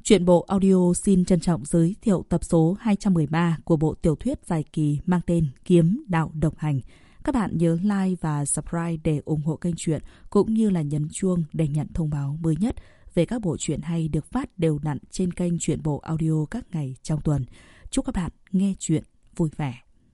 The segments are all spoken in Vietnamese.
Truyện bộ audio xin trân trọng giới thiệu tập số 213 của bộ tiểu thuyết dài kỳ mang tên Kiếm Đạo Độc Hành. Các bạn nhớ like và subscribe để ủng hộ kênh truyện, cũng như là nhấn chuông để nhận thông báo mới nhất về các bộ truyện hay được phát đều đặn trên kênh Truyện bộ audio các ngày trong tuần. Chúc các bạn nghe truyện vui vẻ.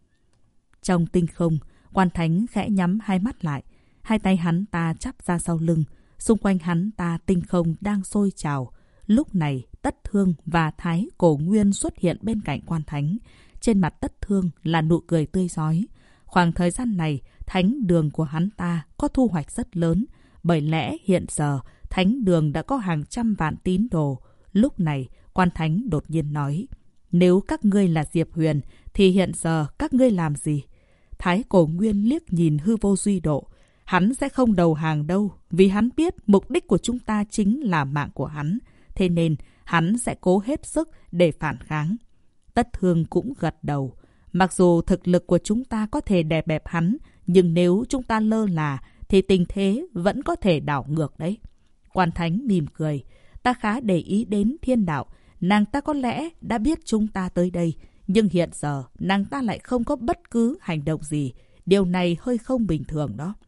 Trong tinh không, Quan Thánh khẽ nhắm hai mắt lại, hai tay hắn ta chắp ra sau lưng, xung quanh hắn ta tinh không đang sôi trào. Lúc này, Tất Thương và Thái Cổ Nguyên xuất hiện bên cạnh Quan Thánh. Trên mặt Tất Thương là nụ cười tươi rói. Khoảng thời gian này, thánh đường của hắn ta có thu hoạch rất lớn. Bởi lẽ hiện giờ, thánh đường đã có hàng trăm vạn tín đồ. Lúc này, Quan Thánh đột nhiên nói, nếu các ngươi là Diệp Huyền, thì hiện giờ các ngươi làm gì? Thái Cổ Nguyên liếc nhìn Hư Vô Duy Độ. Hắn sẽ không đầu hàng đâu, vì hắn biết mục đích của chúng ta chính là mạng của hắn. Thế nên, hắn sẽ cố hết sức để phản kháng. Tất Thương cũng gật đầu. Mặc dù thực lực của chúng ta có thể đè bẹp hắn, nhưng nếu chúng ta lơ là, thì tình thế vẫn có thể đảo ngược đấy. Quan Thánh mỉm cười. Ta khá để ý đến Thiên Đạo. Nàng ta có lẽ đã biết chúng ta tới đây, nhưng hiện giờ nàng ta lại không có bất cứ hành động gì. Điều này hơi không bình thường đó.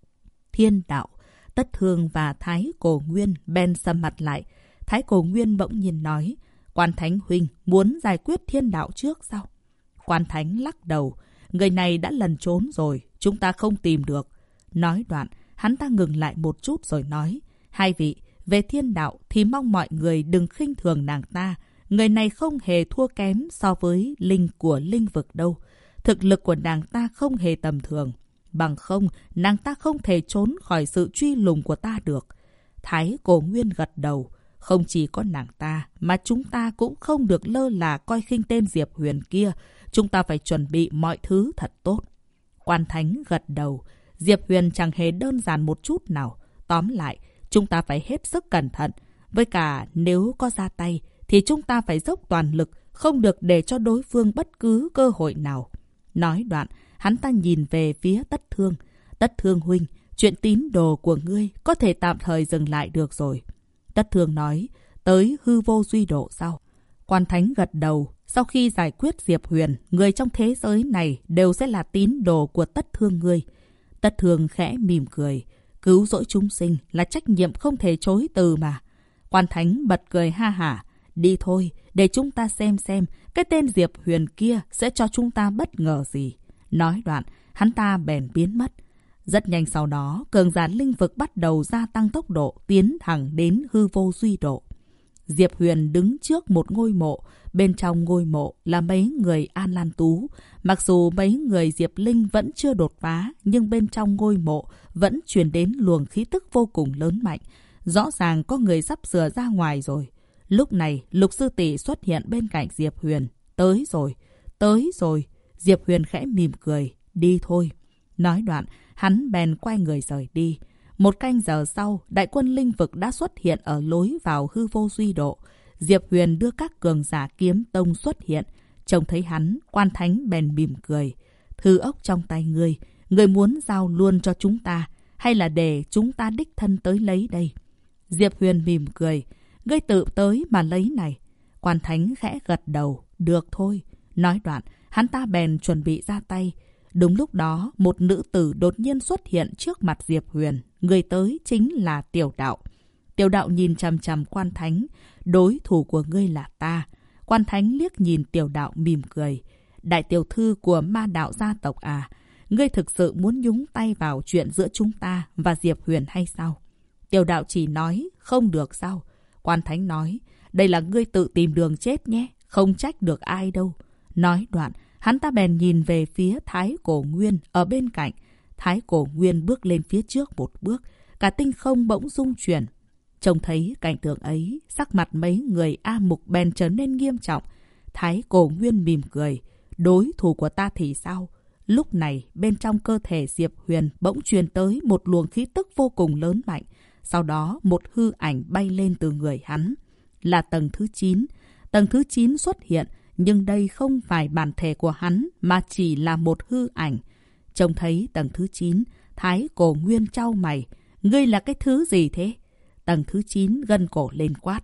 Thiên Đạo, Tất Thương và Thái Cổ Nguyên bèn sầm mặt lại. Thái Cổ Nguyên bỗng nhiên nói, Quan Thánh huynh muốn giải quyết Thiên Đạo trước sao? Quan Thánh lắc đầu, người này đã lẩn trốn rồi, chúng ta không tìm được. Nói đoạn, hắn ta ngừng lại một chút rồi nói, hai vị, về Thiên Đạo thì mong mọi người đừng khinh thường nàng ta. Người này không hề thua kém so với linh của linh vực đâu. Thực lực của nàng ta không hề tầm thường. Bằng không, nàng ta không thể trốn khỏi sự truy lùng của ta được. Thái Cổ Nguyên gật đầu. Không chỉ có nàng ta, mà chúng ta cũng không được lơ là coi khinh tên Diệp Huyền kia. Chúng ta phải chuẩn bị mọi thứ thật tốt. Quan Thánh gật đầu. Diệp Huyền chẳng hề đơn giản một chút nào. Tóm lại, chúng ta phải hết sức cẩn thận. Với cả nếu có ra tay, thì chúng ta phải dốc toàn lực, không được để cho đối phương bất cứ cơ hội nào. Nói đoạn, hắn ta nhìn về phía Tất Thương. Tất Thương huynh, chuyện tín đồ của ngươi có thể tạm thời dừng lại được rồi. Tất Thương nói, tới Hư Vô Duy Độ sau. Quan Thánh gật đầu, sau khi giải quyết Diệp Huyền, người trong thế giới này đều sẽ là tín đồ của Tất Thương ngươi. Tất Thương khẽ mỉm cười, cứu rỗi chúng sinh là trách nhiệm không thể chối từ mà. Quan Thánh bật cười ha hả, đi thôi, để chúng ta xem cái tên Diệp Huyền kia sẽ cho chúng ta bất ngờ gì. Nói đoạn, hắn ta bèn biến mất. Rất nhanh sau đó, cường giả linh vực bắt đầu gia tăng tốc độ tiến thẳng đến Hư Vô Duy Độ. Diệp Huyền đứng trước một ngôi mộ. Bên trong ngôi mộ là mấy người An Lan Tú. Mặc dù mấy người Diệp Linh vẫn chưa đột phá, nhưng bên trong ngôi mộ vẫn truyền đến luồng khí tức vô cùng lớn mạnh. Rõ ràng có người sắp sửa ra ngoài rồi. Lúc này, Lục Sư Tỷ xuất hiện bên cạnh Diệp Huyền. Tới rồi, tới rồi. Diệp Huyền khẽ mỉm cười, đi thôi. Nói đoạn, hắn bèn quay người rời đi. Một canh giờ sau, đại quân linh vực đã xuất hiện ở lối vào Hư Vô Duy Độ. Diệp Huyền đưa các cường giả kiếm tông xuất hiện. Trông thấy hắn, Quan Thánh bèn mỉm cười. Thư ốc trong tay ngươi, ngươi muốn giao luôn cho chúng ta, hay là để chúng ta đích thân tới lấy đây? Diệp Huyền mỉm cười, ngươi tự tới mà lấy này. Quan Thánh khẽ gật đầu, được thôi. Nói đoạn, hắn ta bèn chuẩn bị ra tay. Đúng lúc đó, một nữ tử đột nhiên xuất hiện trước mặt Diệp Huyền. Người tới chính là Tiểu Đạo. Tiểu Đạo nhìn chằm chằm Quan Thánh. Đối thủ của ngươi là ta. Quan Thánh liếc nhìn Tiểu Đạo mỉm cười. Đại tiểu thư của Ma Đạo gia tộc à? Ngươi thực sự muốn nhúng tay vào chuyện giữa chúng ta và Diệp Huyền hay sao? Tiểu Đạo chỉ nói, không được sao? Quan Thánh nói, đây là ngươi tự tìm đường chết nhé. Không trách được ai đâu. Nói đoạn, hắn ta bèn nhìn về phía Thái Cổ Nguyên ở bên cạnh. Thái Cổ Nguyên bước lên phía trước một bước. Cả tinh không bỗng rung chuyển. Trông thấy cảnh tượng ấy, sắc mặt mấy người A Mục bèn trở nên nghiêm trọng. Thái Cổ Nguyên mỉm cười. Đối thủ của ta thì sao? Lúc này, bên trong cơ thể Diệp Huyền bỗng truyền tới một luồng khí tức vô cùng lớn mạnh. Sau đó, một hư ảnh bay lên từ người hắn. Là tầng thứ 9. Tầng thứ 9 xuất hiện. Nhưng đây không phải bản thể của hắn, mà chỉ là một hư ảnh. Trông thấy tầng thứ 9, Thái Cổ Nguyên chau mày. Ngươi là cái thứ gì thế? Tầng thứ 9 gân cổ lên quát.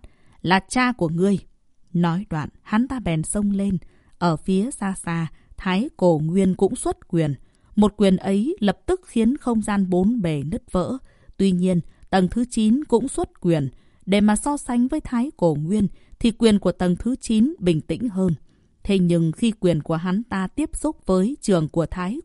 là cha của ngươi. Nói đoạn, hắn ta bèn xông lên. Ở phía xa xa, Thái Cổ Nguyên cũng xuất quyền. Một quyền ấy lập tức khiến không gian bốn bề nứt vỡ. Tuy nhiên, tầng thứ 9 cũng xuất quyền. Để mà so sánh với Thái Cổ Nguyên, thì quyền của tầng thứ 9 bình tĩnh hơn. Thế nhưng khi quyền của hắn ta tiếp xúc với trường của Thái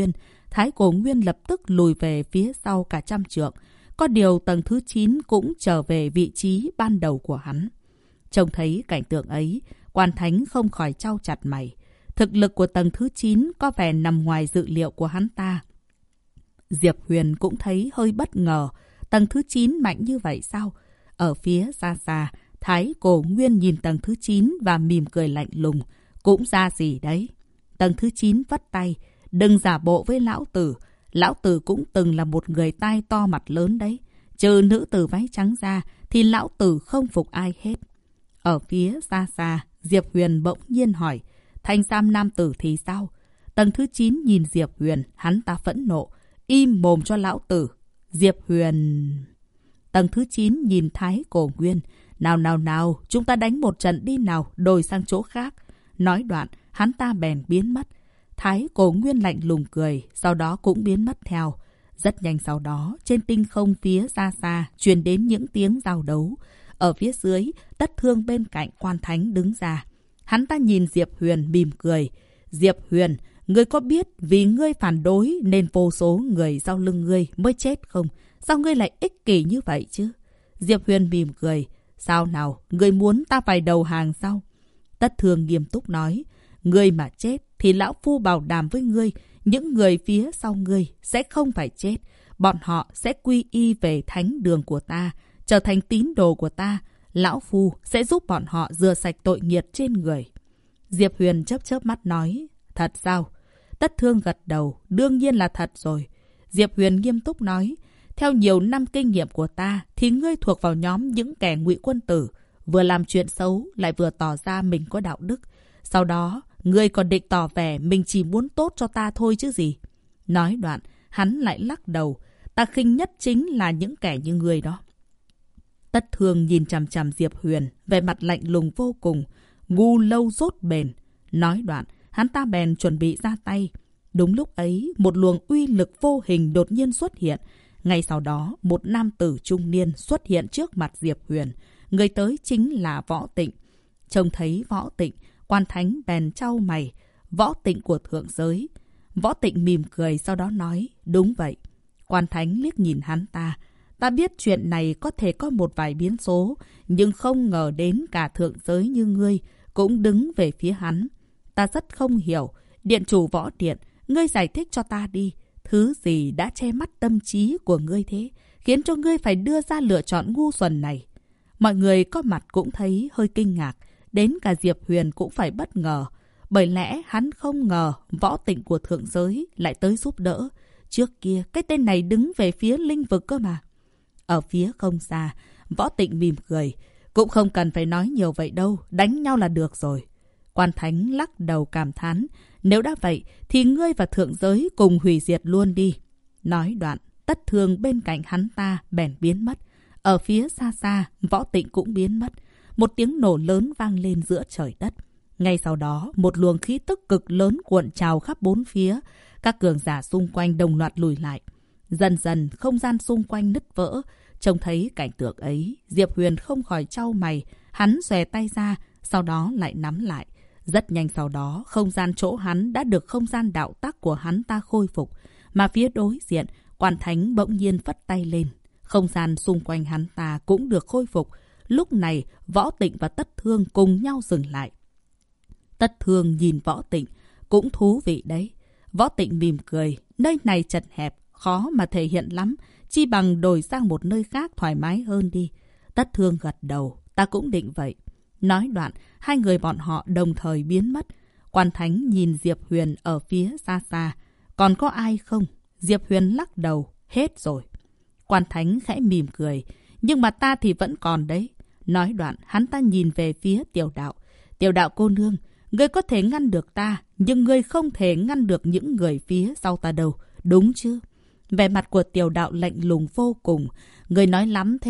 Cổ Nguyên lập tức lùi về phía sau cả trăm trượng. Có điều tầng thứ 9 cũng trở về vị trí ban đầu của hắn. Trông thấy cảnh tượng ấy, Quan Thánh không khỏi chau chặt mày. Thực lực của tầng thứ 9 có vẻ nằm ngoài dự liệu của hắn ta. Diệp Huyền cũng thấy hơi bất ngờ. Tầng thứ 9 mạnh như vậy sao? Ở phía xa xa, Thái Cổ Nguyên nhìn tầng thứ 9 và mỉm cười lạnh lùng. Cũng ra gì đấy? Tầng thứ 9 vắt tay. Đừng giả bộ với lão tử. Lão tử cũng từng là một người tai to mặt lớn đấy. Trừ nữ tử váy trắng ra thì lão tử không phục ai hết. Ở phía xa xa, Diệp Huyền bỗng nhiên hỏi. Thanh sam nam tử thì sao? Tầng thứ 9 nhìn Diệp Huyền, hắn ta phẫn nộ. Im mồm cho lão tử. Diệp Huyền... Tầng thứ 9 nhìn Thái Cổ Nguyên. Nào, chúng ta đánh một trận đi nào, đổi sang chỗ khác. Nói đoạn, hắn ta bèn biến mất. Thái Cổ Nguyên lạnh lùng cười, sau đó cũng biến mất theo. Rất nhanh sau đó, trên tinh không phía xa xa, truyền đến những tiếng giao đấu. Ở phía dưới, Tất Thương bên cạnh Quan Thánh đứng ra. Hắn ta nhìn Diệp Huyền mỉm cười. Diệp Huyền, ngươi có biết vì ngươi phản đối nên vô số người sau lưng ngươi mới chết không? Sao ngươi lại ích kỷ như vậy chứ? Diệp Huyền mỉm cười. Sao nào, ngươi muốn ta phải đầu hàng sao? Tất Thương nghiêm túc nói. Ngươi mà chết thì lão phu bảo đảm với ngươi, những người phía sau ngươi sẽ không phải chết. Bọn họ sẽ quy y về thánh đường của ta, trở thành tín đồ của ta. Lão phu sẽ giúp bọn họ rửa sạch tội nghiệt trên người. Diệp Huyền chớp chớp mắt nói. Thật sao? Tất Thương gật đầu. Đương nhiên là thật rồi. Diệp Huyền nghiêm túc nói. Theo nhiều năm kinh nghiệm của ta thì ngươi thuộc vào nhóm những kẻ ngụy quân tử, vừa làm chuyện xấu lại vừa tỏ ra mình có đạo đức. Sau đó ngươi còn định tỏ vẻ mình chỉ muốn tốt cho ta thôi chứ gì. Nói đoạn, hắn lại lắc đầu. Ta khinh nhất chính là những kẻ như ngươi đó. Tất Thương nhìn chằm chằm Diệp Huyền, vẻ mặt lạnh lùng vô cùng. Ngu lâu dốt bền. Nói đoạn, hắn ta bèn chuẩn bị ra tay. Đúng lúc ấy, một luồng uy lực vô hình đột nhiên xuất hiện. Ngay sau đó, một nam tử trung niên xuất hiện trước mặt Diệp Huyền. Người tới chính là Võ Tịnh. Trông thấy Võ Tịnh, Quan Thánh bèn chau mày. Võ Tịnh của thượng giới. Võ Tịnh mỉm cười sau đó nói. Đúng vậy. Quan Thánh liếc nhìn hắn ta. Ta biết chuyện này có thể có một vài biến số, nhưng không ngờ đến cả thượng giới như ngươi cũng đứng về phía hắn. Ta rất không hiểu. Điện chủ Võ Điện, ngươi giải thích cho ta đi. Thứ gì đã che mắt tâm trí của ngươi thế, khiến cho ngươi phải đưa ra lựa chọn ngu xuẩn này? Mọi người có mặt cũng thấy hơi kinh ngạc. Đến cả Diệp Huyền cũng phải bất ngờ. Bởi lẽ hắn không ngờ Võ Tịnh của thượng giới lại tới giúp đỡ. Trước kia, cái tên này đứng về phía linh vực cơ mà. Ở phía không xa, Võ Tịnh mỉm cười. Cũng không cần phải nói nhiều vậy đâu, đánh nhau là được rồi. Quan Thánh lắc đầu cảm thán. Nếu đã vậy, thì ngươi và thượng giới cùng hủy diệt luôn đi. Nói đoạn, Tất Thương bên cạnh hắn ta bèn biến mất. Ở phía xa xa, Võ Tịnh cũng biến mất. Một tiếng nổ lớn vang lên giữa trời đất. Ngay sau đó, một luồng khí tức cực lớn cuộn trào khắp bốn phía. Các cường giả xung quanh đồng loạt lùi lại. Dần dần, không gian xung quanh nứt vỡ. Trông thấy cảnh tượng ấy, Diệp Huyền không khỏi chau mày. Hắn xòe tay ra, sau đó lại nắm lại. Rất nhanh sau đó, không gian chỗ hắn đã được không gian đạo tắc của hắn ta khôi phục. Mà phía đối diện, Quan Thánh bỗng nhiên phất tay lên. Không gian xung quanh hắn ta cũng được khôi phục. Lúc này, Võ Tịnh và Tất Thương cùng nhau dừng lại. Tất Thương nhìn Võ Tịnh, cũng thú vị đấy. Võ Tịnh mỉm cười, nơi này chật hẹp, khó mà thể hiện lắm. Chi bằng đổi sang một nơi khác thoải mái hơn đi. Tất Thương gật đầu, ta cũng định vậy. Nói đoạn, hai người bọn họ đồng thời biến mất. Quan Thánh nhìn Diệp Huyền ở phía xa xa. Còn có ai không? Diệp Huyền lắc đầu, hết rồi. Quan Thánh khẽ mỉm cười, nhưng mà ta thì vẫn còn đấy. Nói đoạn, hắn ta nhìn về phía Tiểu Đạo. Tiểu Đạo cô nương, ngươi có thể ngăn được ta, nhưng ngươi không thể ngăn được những người phía sau ta đâu, đúng chứ? Vẻ mặt của Tiểu Đạo lạnh lùng vô cùng. Ngươi nói lắm thế.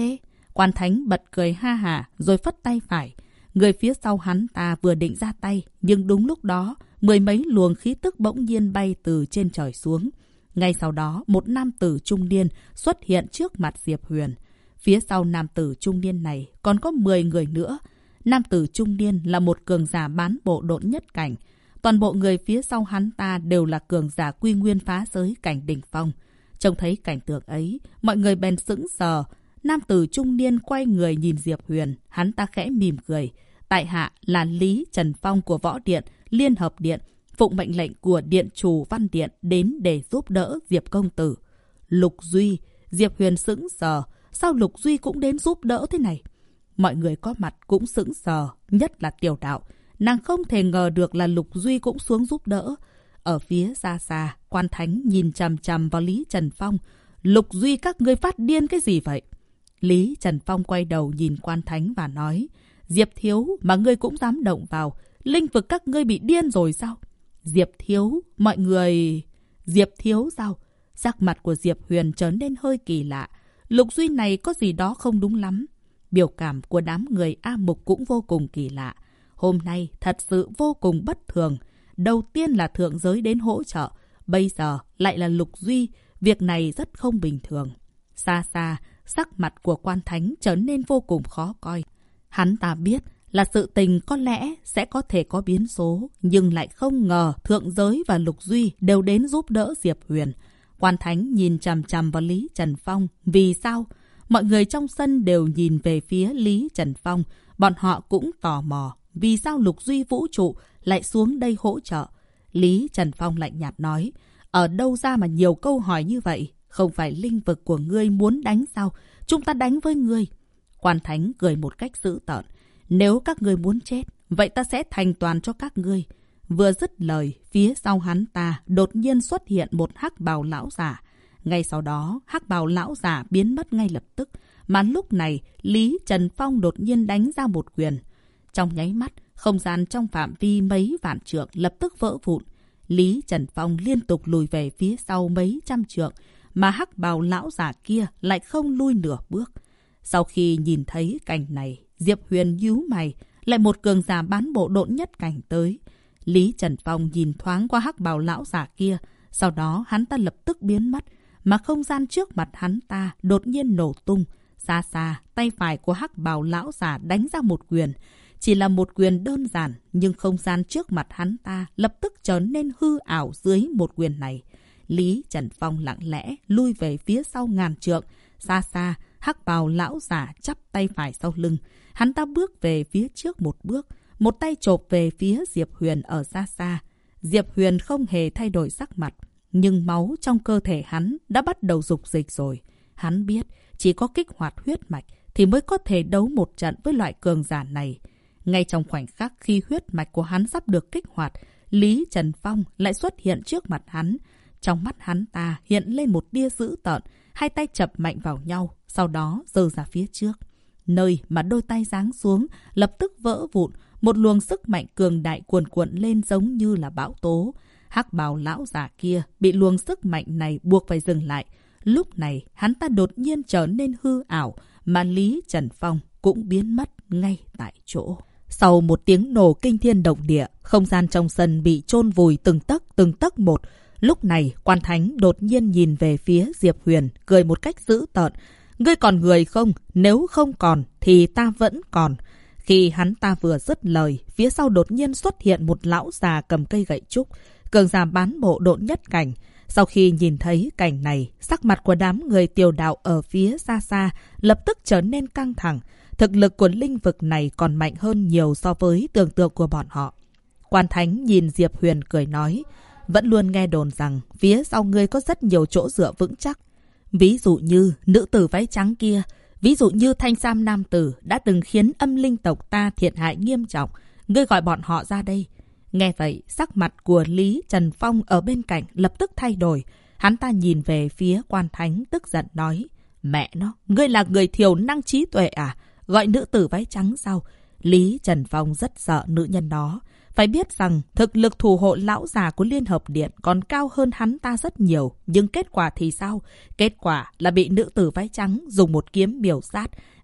Quan Thánh bật cười ha hả rồi phất tay phải. Người phía sau hắn ta vừa định ra tay, nhưng đúng lúc đó, mười mấy luồng khí tức bỗng nhiên bay từ trên trời xuống. Ngay sau đó, một nam tử trung niên xuất hiện trước mặt Diệp Huyền. Phía sau nam tử trung niên này còn có 10 người nữa. Nam tử trung niên là một cường giả bán bộ độn nhất cảnh. Toàn bộ người phía sau hắn ta đều là cường giả quy nguyên phá giới cảnh đỉnh phong. Trông thấy cảnh tượng ấy, mọi người bèn sững sờ. Nam tử trung niên quay người nhìn Diệp Huyền, hắn ta khẽ mỉm cười. Tại hạ là Lý Trần Phong của Võ Điện, Liên Hợp Điện, phụng mệnh lệnh của Điện Chủ Văn Điện đến để giúp đỡ Diệp công tử. Lục Duy, Diệp Huyền sững sờ, sao Lục Duy cũng đến giúp đỡ thế này? Mọi người có mặt cũng sững sờ, nhất là Tiểu Đạo. Nàng không thể ngờ được là Lục Duy cũng xuống giúp đỡ. Ở phía xa xa, Quan Thánh nhìn chằm chằm vào Lý Trần Phong. Lục Duy, các ngươi phát điên cái gì vậy? Lý Trần Phong quay đầu nhìn Quan Thánh và nói, Diệp Thiếu mà ngươi cũng dám động vào, linh vực các ngươi bị điên rồi sao? Diệp Thiếu, mọi người... Diệp Thiếu sao? Sắc mặt của Diệp Huyền trở nên hơi kỳ lạ. Lục Duy này có gì đó không đúng lắm. Biểu cảm của đám người A Mục cũng vô cùng kỳ lạ. Hôm nay thật sự vô cùng bất thường. Đầu tiên là thượng giới đến hỗ trợ, bây giờ lại là Lục Duy. Việc này rất không bình thường. Xa xa, sắc mặt của Quan Thánh trở nên vô cùng khó coi. Hắn ta biết là sự tình có lẽ sẽ có thể có biến số, nhưng lại không ngờ thượng giới và Lục Duy đều đến giúp đỡ Diệp Huyền. Quan Thánh nhìn chằm chằm vào Lý Trần Phong. Vì sao? Mọi người trong sân đều nhìn về phía Lý Trần Phong. Bọn họ cũng tò mò. Vì sao Lục Duy vũ trụ lại xuống đây hỗ trợ? Lý Trần Phong lạnh nhạt nói. Ở đâu ra mà nhiều câu hỏi như vậy? Không phải linh vực của ngươi muốn đánh sao? Chúng ta đánh với ngươi. Quan Thánh cười một cách dữ tợn. Nếu các ngươi muốn chết, vậy ta sẽ thành toàn cho các ngươi. Vừa dứt lời, phía sau hắn ta đột nhiên xuất hiện một hắc bào lão giả. Ngay sau đó, hắc bào lão giả biến mất ngay lập tức. Mà lúc này, Lý Trần Phong đột nhiên đánh ra một quyền. Trong nháy mắt, không gian trong phạm vi mấy vạn trượng lập tức vỡ vụn. Lý Trần Phong liên tục lùi về phía sau mấy trăm trượng, mà hắc bào lão giả kia lại không lui nửa bước. Sau khi nhìn thấy cảnh này, Diệp Huyền nhíu mày, lại một cường giả bán bộ độn nhất cảnh tới. Lý Trần Phong nhìn thoáng qua hắc bào lão giả kia, sau đó hắn ta lập tức biến mất, mà không gian trước mặt hắn ta đột nhiên nổ tung. Xa xa, tay phải của hắc bào lão giả đánh ra một quyền. Chỉ là một quyền đơn giản, nhưng không gian trước mặt hắn ta lập tức trở nên hư ảo dưới một quyền này. Lý Trần Phong lặng lẽ lui về phía sau ngàn trượng. Xa xa, hắc bào lão giả chắp tay phải sau lưng. Hắn ta bước về phía trước một bước, một tay chộp về phía Diệp Huyền ở xa xa. Diệp Huyền không hề thay đổi sắc mặt, nhưng máu trong cơ thể hắn đã bắt đầu rục dịch rồi. Hắn biết chỉ có kích hoạt huyết mạch thì mới có thể đấu một trận với loại cường giả này. Ngay trong khoảnh khắc khi huyết mạch của hắn sắp được kích hoạt, Lý Trần Phong lại xuất hiện trước mặt hắn. Trong mắt hắn ta hiện lên một tia dữ tợn, hai tay chập mạnh vào nhau, sau đó giơ ra phía trước. Nơi mà đôi tay giáng xuống lập tức vỡ vụn, một luồng sức mạnh cường đại cuồn cuộn lên giống như là bão tố. Hắc bào lão giả kia bị luồng sức mạnh này buộc phải dừng lại. Lúc này hắn ta đột nhiên trở nên hư ảo, mà Lý Trần Phong cũng biến mất ngay tại chỗ. Sau một tiếng nổ kinh thiên động địa, không gian trong sân bị chôn vùi từng tấc một. Lúc này, Quan Thánh đột nhiên nhìn về phía Diệp Huyền, cười một cách dữ tợn. Ngươi còn người không? Nếu không còn, thì ta vẫn còn. Khi hắn ta vừa dứt lời, phía sau đột nhiên xuất hiện một lão già cầm cây gậy trúc, cường giả bán bộ độn nhất cảnh. Sau khi nhìn thấy cảnh này, sắc mặt của đám người Tiểu Đạo ở phía xa xa lập tức trở nên căng thẳng. Thực lực của linh vực này còn mạnh hơn nhiều so với tưởng tượng của bọn họ. Quan Thánh nhìn Diệp Huyền cười nói, vẫn luôn nghe đồn rằng phía sau ngươi có rất nhiều chỗ dựa vững chắc. Ví dụ như nữ tử váy trắng kia, ví dụ như thanh sam nam tử đã từng khiến âm linh tộc ta thiệt hại nghiêm trọng. Ngươi gọi bọn họ ra đây. Nghe vậy, sắc mặt của Lý Trần Phong ở bên cạnh lập tức thay đổi. Hắn ta nhìn về phía Quan Thánh tức giận nói, mẹ nó, ngươi là người thiểu năng trí tuệ à? Gọi nữ tử váy trắng sao? Lý Trần Phong rất sợ nữ nhân đó. Phải biết rằng thực lực thủ hộ lão già của Liên Hợp Điện còn cao hơn hắn ta rất nhiều. Nhưng kết quả thì sao? Kết quả là bị nữ tử váy trắng dùng một kiếm miểu sát.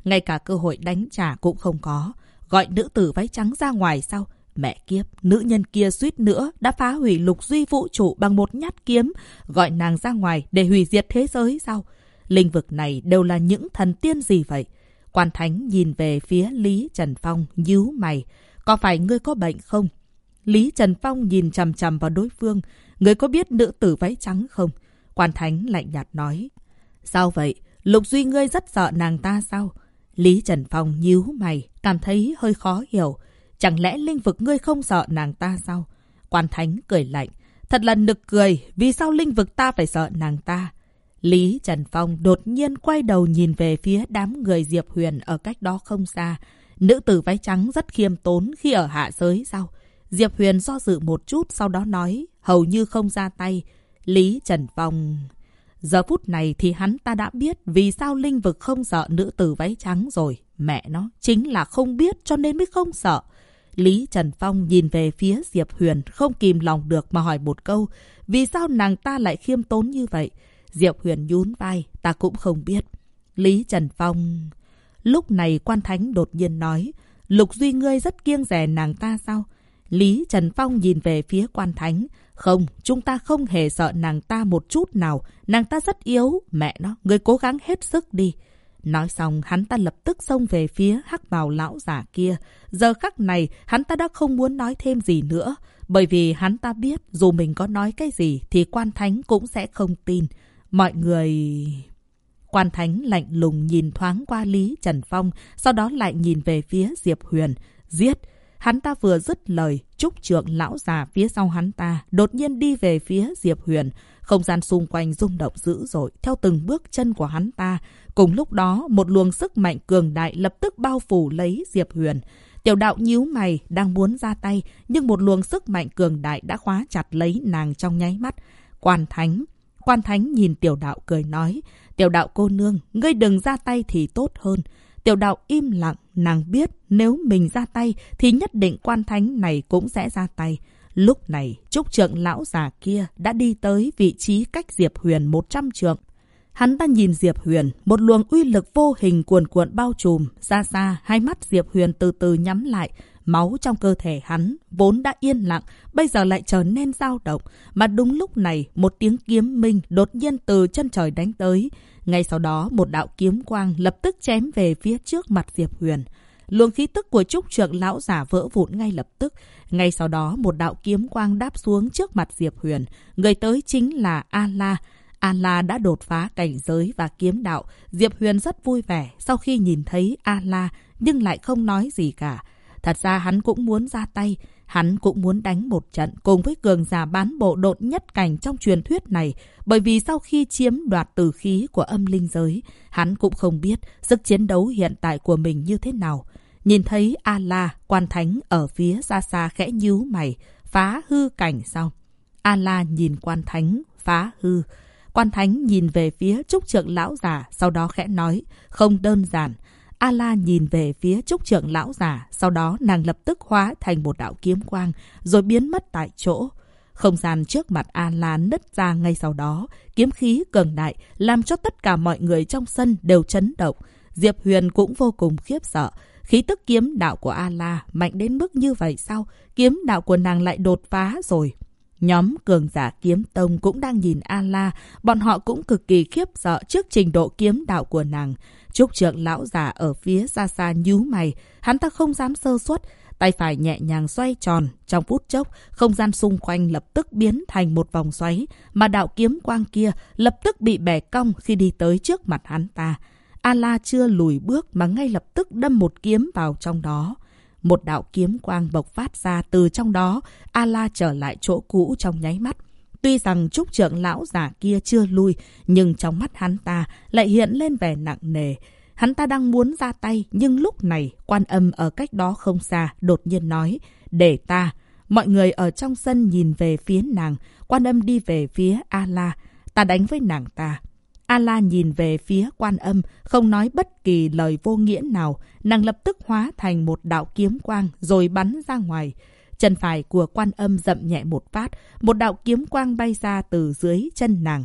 ngay cả cơ hội đánh trả cũng không có. Gọi nữ tử váy trắng ra ngoài sao? Mẹ kiếp, nữ nhân kia suýt nữa đã phá hủy lục duy vũ trụ bằng một nhát kiếm. Gọi nàng ra ngoài để hủy diệt thế giới sao? Linh vực này đều là những thần tiên gì vậy? Quan Thánh nhìn về phía Lý Trần Phong, nhíu mày. Có phải ngươi có bệnh không? Lý Trần Phong nhìn chằm chằm vào đối phương. Ngươi có biết nữ tử váy trắng không? Quan Thánh lạnh nhạt nói. Sao vậy? Lục Duy ngươi rất sợ nàng ta sao? Lý Trần Phong nhíu mày, cảm thấy hơi khó hiểu. Chẳng lẽ linh vực ngươi không sợ nàng ta sao? Quan Thánh cười lạnh. Thật là nực cười, vì sao linh vực ta phải sợ nàng ta? Lý Trần Phong đột nhiên quay đầu nhìn về phía đám người Diệp Huyền ở cách đó không xa. Nữ tử váy trắng rất khiêm tốn khi ở hạ giới sao? Diệp Huyền do dự một chút sau đó nói, hầu như không ra tay. Lý Trần Phong... Giờ phút này thì hắn ta đã biết vì sao linh vực không sợ nữ tử váy trắng rồi. Mẹ nó, chính là không biết cho nên mới không sợ. Lý Trần Phong nhìn về phía Diệp Huyền không kìm lòng được mà hỏi một câu. Vì sao nàng ta lại khiêm tốn như vậy? Diệp Huyền nhún vai, ta cũng không biết. Lý Trần Phong... Lúc này Quan Thánh đột nhiên nói, Lục Duy ngươi rất kiêng dè nàng ta sao? Lý Trần Phong nhìn về phía Quan Thánh. Không, chúng ta không hề sợ nàng ta một chút nào. Nàng ta rất yếu. Mẹ nó, ngươi cố gắng hết sức đi. Nói xong, hắn ta lập tức xông về phía hắc bào lão giả kia. Giờ khắc này, hắn ta đã không muốn nói thêm gì nữa. Bởi vì hắn ta biết, dù mình có nói cái gì, thì Quan Thánh cũng sẽ không tin. Mọi người... Quan Thánh lạnh lùng nhìn thoáng qua Lý Trần Phong, sau đó lại nhìn về phía Diệp Huyền. Giết! Hắn ta vừa dứt lời, Trúc Trượng lão già phía sau hắn ta đột nhiên đi về phía Diệp Huyền. Không gian xung quanh rung động dữ dội theo từng bước chân của hắn ta. Cùng lúc đó, một luồng sức mạnh cường đại lập tức bao phủ lấy Diệp Huyền. Tiểu đạo nhíu mày, đang muốn ra tay, nhưng một luồng sức mạnh cường đại đã khóa chặt lấy nàng trong nháy mắt. Quan Thánh nhìn tiểu đạo cười nói, tiểu đạo cô nương, ngươi đừng ra tay thì tốt hơn. Tiểu đạo im lặng, nàng biết nếu mình ra tay thì nhất định Quan Thánh này cũng sẽ ra tay. Lúc này, Trúc Trượng lão già kia đã đi tới vị trí cách Diệp Huyền 100 trượng. Hắn ta nhìn Diệp Huyền, một luồng uy lực vô hình cuồn cuộn bao trùm. Xa xa, hai mắt Diệp Huyền từ từ nhắm lại. Máu trong cơ thể hắn vốn đã yên lặng, bây giờ lại trở nên dao động. Mà đúng lúc này, một tiếng kiếm minh đột nhiên từ chân trời đánh tới. Ngay sau đó, một đạo kiếm quang lập tức chém về phía trước mặt Diệp Huyền. Luồng khí tức của Trúc Trượng lão giả vỡ vụn ngay lập tức. Ngay sau đó, một đạo kiếm quang đáp xuống trước mặt Diệp Huyền. Người tới chính là A-la. A-la đã đột phá cảnh giới và kiếm đạo. Diệp Huyền rất vui vẻ sau khi nhìn thấy A-la, nhưng lại không nói gì cả. Thật ra hắn cũng muốn ra tay. Hắn cũng muốn đánh một trận cùng với cường giả bán bộ độn nhất cảnh trong truyền thuyết này. Bởi vì sau khi chiếm đoạt tử khí của âm linh giới, hắn cũng không biết sức chiến đấu hiện tại của mình như thế nào. Nhìn thấy A-la, Quan Thánh ở phía xa xa khẽ nhíu mày. Phá hư cảnh sao? A-la nhìn Quan Thánh, phá hư. Quan Thánh nhìn về phía Trúc Trượng lão giả, sau đó khẽ nói, không đơn giản. A-la nhìn về phía Trúc Trượng lão giả, sau đó nàng lập tức hóa thành một đạo kiếm quang, rồi biến mất tại chỗ. Không gian trước mặt A-la nứt ra ngay sau đó, kiếm khí cường đại làm cho tất cả mọi người trong sân đều chấn động. Diệp Huyền cũng vô cùng khiếp sợ. Khí tức kiếm đạo của A-la mạnh đến mức như vậy sao? Kiếm đạo của nàng lại đột phá rồi. Nhóm cường giả kiếm tông cũng đang nhìn A-la, bọn họ cũng cực kỳ khiếp sợ trước trình độ kiếm đạo của nàng. Trúc Trượng lão giả ở phía xa xa nhíu mày, hắn ta không dám sơ suất, tay phải nhẹ nhàng xoay tròn. Trong phút chốc, không gian xung quanh lập tức biến thành một vòng xoáy, mà đạo kiếm quang kia lập tức bị bẻ cong khi đi tới trước mặt hắn ta. A-la chưa lùi bước mà ngay lập tức đâm một kiếm vào trong đó. Một đạo kiếm quang bộc phát ra từ trong đó, A-la trở lại chỗ cũ trong nháy mắt. Tuy rằng Trúc Trượng lão giả kia chưa lui, nhưng trong mắt hắn ta lại hiện lên vẻ nặng nề. Hắn ta đang muốn ra tay, nhưng lúc này Quan Âm ở cách đó không xa đột nhiên nói, để ta. Mọi người ở trong sân nhìn về phía nàng, Quan Âm đi về phía A-la, ta đánh với nàng ta. A-la nhìn về phía Quan Âm, không nói bất kỳ lời vô nghĩa nào, nàng lập tức hóa thành một đạo kiếm quang rồi bắn ra ngoài. Chân phải của Quan Âm dậm nhẹ một phát, một đạo kiếm quang bay ra từ dưới chân nàng.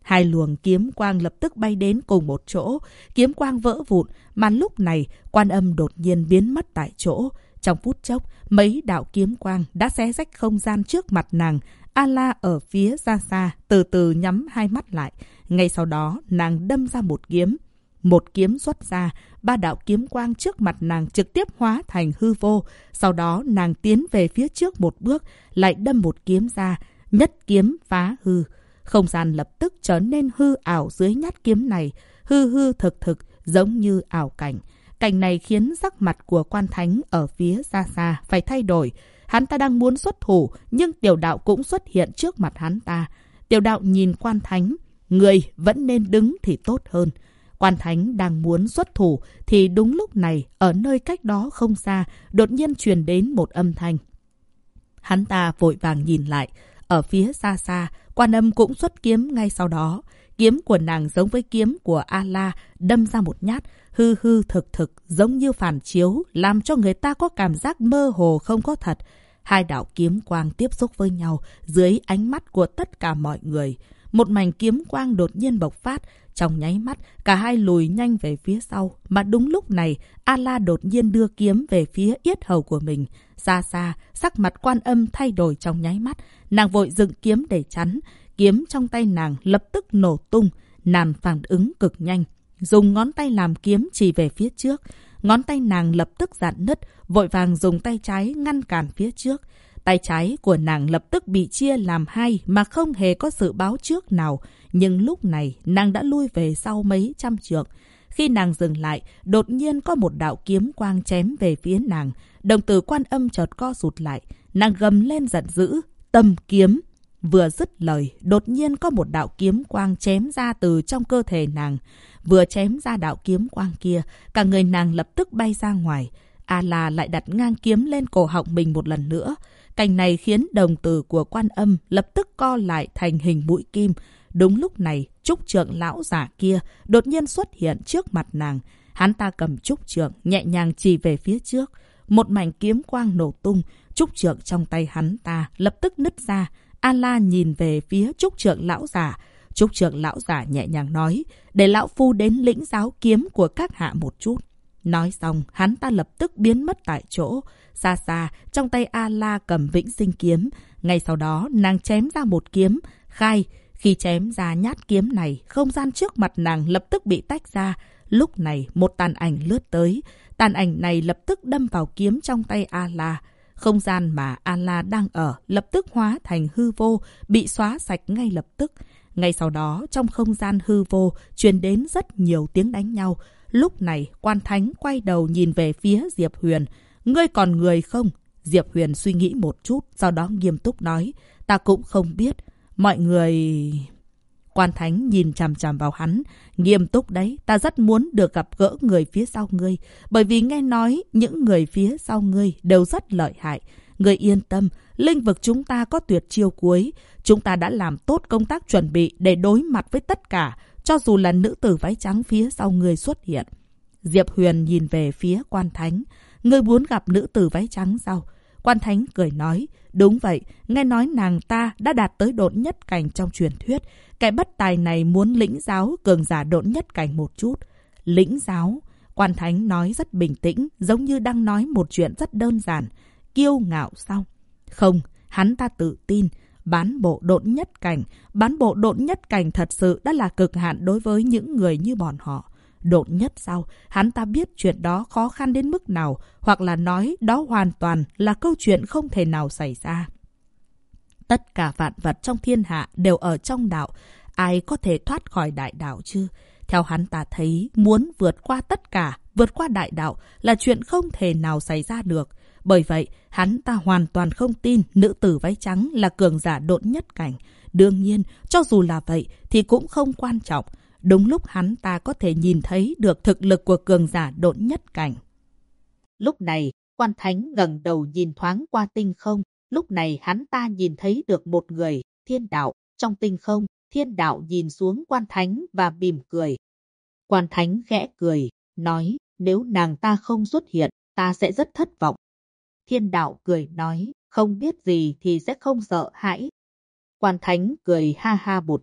Hai luồng kiếm quang lập tức bay đến cùng một chỗ, kiếm quang vỡ vụn, mà lúc này Quan Âm đột nhiên biến mất tại chỗ. Trong phút chốc, mấy đạo kiếm quang đã xé rách không gian trước mặt nàng. A-la ở phía xa xa, từ từ nhắm hai mắt lại. Ngay sau đó, nàng đâm ra một kiếm. Một kiếm xuất ra, ba đạo kiếm quang trước mặt nàng trực tiếp hóa thành hư vô. Sau đó, nàng tiến về phía trước một bước, lại đâm một kiếm ra, nhất kiếm phá hư. Không gian lập tức trở nên hư ảo dưới nhát kiếm này, hư hư thực thực, giống như ảo cảnh. Cảnh này khiến sắc mặt của Quan Thánh ở phía xa xa phải thay đổi. Hắn ta đang muốn xuất thủ, nhưng Tiểu Đạo cũng xuất hiện trước mặt hắn ta. Tiểu Đạo nhìn Quan Thánh, người vẫn nên đứng thì tốt hơn. Quan Thánh đang muốn xuất thủ, thì đúng lúc này, ở nơi cách đó không xa, đột nhiên truyền đến một âm thanh. Hắn ta vội vàng nhìn lại, ở phía xa xa, Quan Âm cũng xuất kiếm ngay sau đó. Kiếm của nàng giống với kiếm của A-la, đâm ra một nhát, hư hư thực thực, giống như phản chiếu, làm cho người ta có cảm giác mơ hồ không có thật. Hai đạo kiếm quang tiếp xúc với nhau dưới ánh mắt của tất cả mọi người. Một mảnh kiếm quang đột nhiên bộc phát, trong nháy mắt, cả hai lùi nhanh về phía sau. Mà đúng lúc này, A-la đột nhiên đưa kiếm về phía yết hầu của mình. Xa xa, sắc mặt Quan Âm thay đổi trong nháy mắt. Nàng vội dựng kiếm để chắn. Kiếm trong tay nàng lập tức nổ tung. Nàng phản ứng cực nhanh, dùng ngón tay làm kiếm chỉ về phía trước. Ngón tay nàng lập tức rạn nứt, vội vàng dùng tay trái ngăn cản phía trước. Tay trái của nàng lập tức bị chia làm hai mà không hề có sự báo trước nào. Nhưng lúc này, nàng đã lui về sau mấy trăm trượng. Khi nàng dừng lại, đột nhiên có một đạo kiếm quang chém về phía nàng. Đồng tử Quan Âm chợt co rụt lại. Nàng gầm lên giận dữ, tâm kiếm. Vừa dứt lời, đột nhiên có một đạo kiếm quang chém ra từ trong cơ thể nàng. Vừa chém ra đạo kiếm quang kia, cả người nàng lập tức bay ra ngoài. A-la lại đặt ngang kiếm lên cổ họng mình một lần nữa. Cảnh này khiến đồng tử của Quan Âm lập tức co lại thành hình mũi kim. Đúng lúc này, trúc trượng lão giả kia đột nhiên xuất hiện trước mặt nàng. Hắn ta cầm trúc trượng, nhẹ nhàng chỉ về phía trước. Một mảnh kiếm quang nổ tung, trúc trượng trong tay hắn ta lập tức nứt ra. A-la nhìn về phía trúc trượng lão giả. Trúc trượng lão giả nhẹ nhàng nói, để lão phu đến lĩnh giáo kiếm của các hạ một chút. Nói xong, hắn ta lập tức biến mất tại chỗ. Xa xa, trong tay A-la cầm vĩnh sinh kiếm. Ngay sau đó, nàng chém ra một kiếm, khai. Khi chém ra nhát kiếm này, không gian trước mặt nàng lập tức bị tách ra. Lúc này, một tàn ảnh lướt tới. Tàn ảnh này lập tức đâm vào kiếm trong tay A-la. Không gian mà A-la đang ở lập tức hóa thành hư vô, bị xóa sạch ngay lập tức. Ngay sau đó, trong không gian hư vô, truyền đến rất nhiều tiếng đánh nhau. Lúc này, Quan Thánh quay đầu nhìn về phía Diệp Huyền. Ngươi còn người không? Diệp Huyền suy nghĩ một chút, sau đó nghiêm túc nói. Ta cũng không biết. Mọi người... Quan Thánh nhìn chằm chằm vào hắn. Nghiêm túc đấy, ta rất muốn được gặp gỡ người phía sau ngươi. Bởi vì nghe nói những người phía sau ngươi đều rất lợi hại. Ngươi yên tâm, linh vực chúng ta có tuyệt chiêu cuối. Chúng ta đã làm tốt công tác chuẩn bị để đối mặt với tất cả, cho dù là nữ tử váy trắng phía sau ngươi xuất hiện. Diệp Huyền nhìn về phía Quan Thánh. Ngươi muốn gặp nữ tử váy trắng sao? Quan Thánh cười nói, đúng vậy, nghe nói nàng ta đã đạt tới độn nhất cảnh trong truyền thuyết. Kẻ bất tài này muốn lĩnh giáo cường giả độn nhất cảnh một chút. Lĩnh giáo? Quan Thánh nói rất bình tĩnh, giống như đang nói một chuyện rất đơn giản. Kiêu ngạo sao? Không, hắn ta tự tin. Bán bộ độn nhất cảnh. Bán bộ độn nhất cảnh thật sự đã là cực hạn đối với những người như bọn họ. Độn nhất sao? Hắn ta biết chuyện đó khó khăn đến mức nào, hoặc là nói đó hoàn toàn là câu chuyện không thể nào xảy ra. Tất cả vạn vật trong thiên hạ đều ở trong đạo. Ai có thể thoát khỏi đại đạo chứ? Theo hắn ta thấy, muốn vượt qua tất cả, vượt qua đại đạo là chuyện không thể nào xảy ra được. Bởi vậy, hắn ta hoàn toàn không tin nữ tử váy trắng là cường giả độn nhất cảnh. Đương nhiên, cho dù là vậy thì cũng không quan trọng. Đúng lúc hắn ta có thể nhìn thấy được thực lực của cường giả độn nhất cảnh. Lúc này, Quan Thánh ngẩng đầu nhìn thoáng qua tinh không. Lúc này hắn ta nhìn thấy được một người, Thiên Đạo, trong tinh không. Thiên Đạo nhìn xuống Quan Thánh và mỉm cười. Quan Thánh khẽ cười, nói, nếu nàng ta không xuất hiện, ta sẽ rất thất vọng. Thiên Đạo cười nói, không biết gì thì sẽ không sợ hãi. Quan Thánh cười ha ha một tiếng,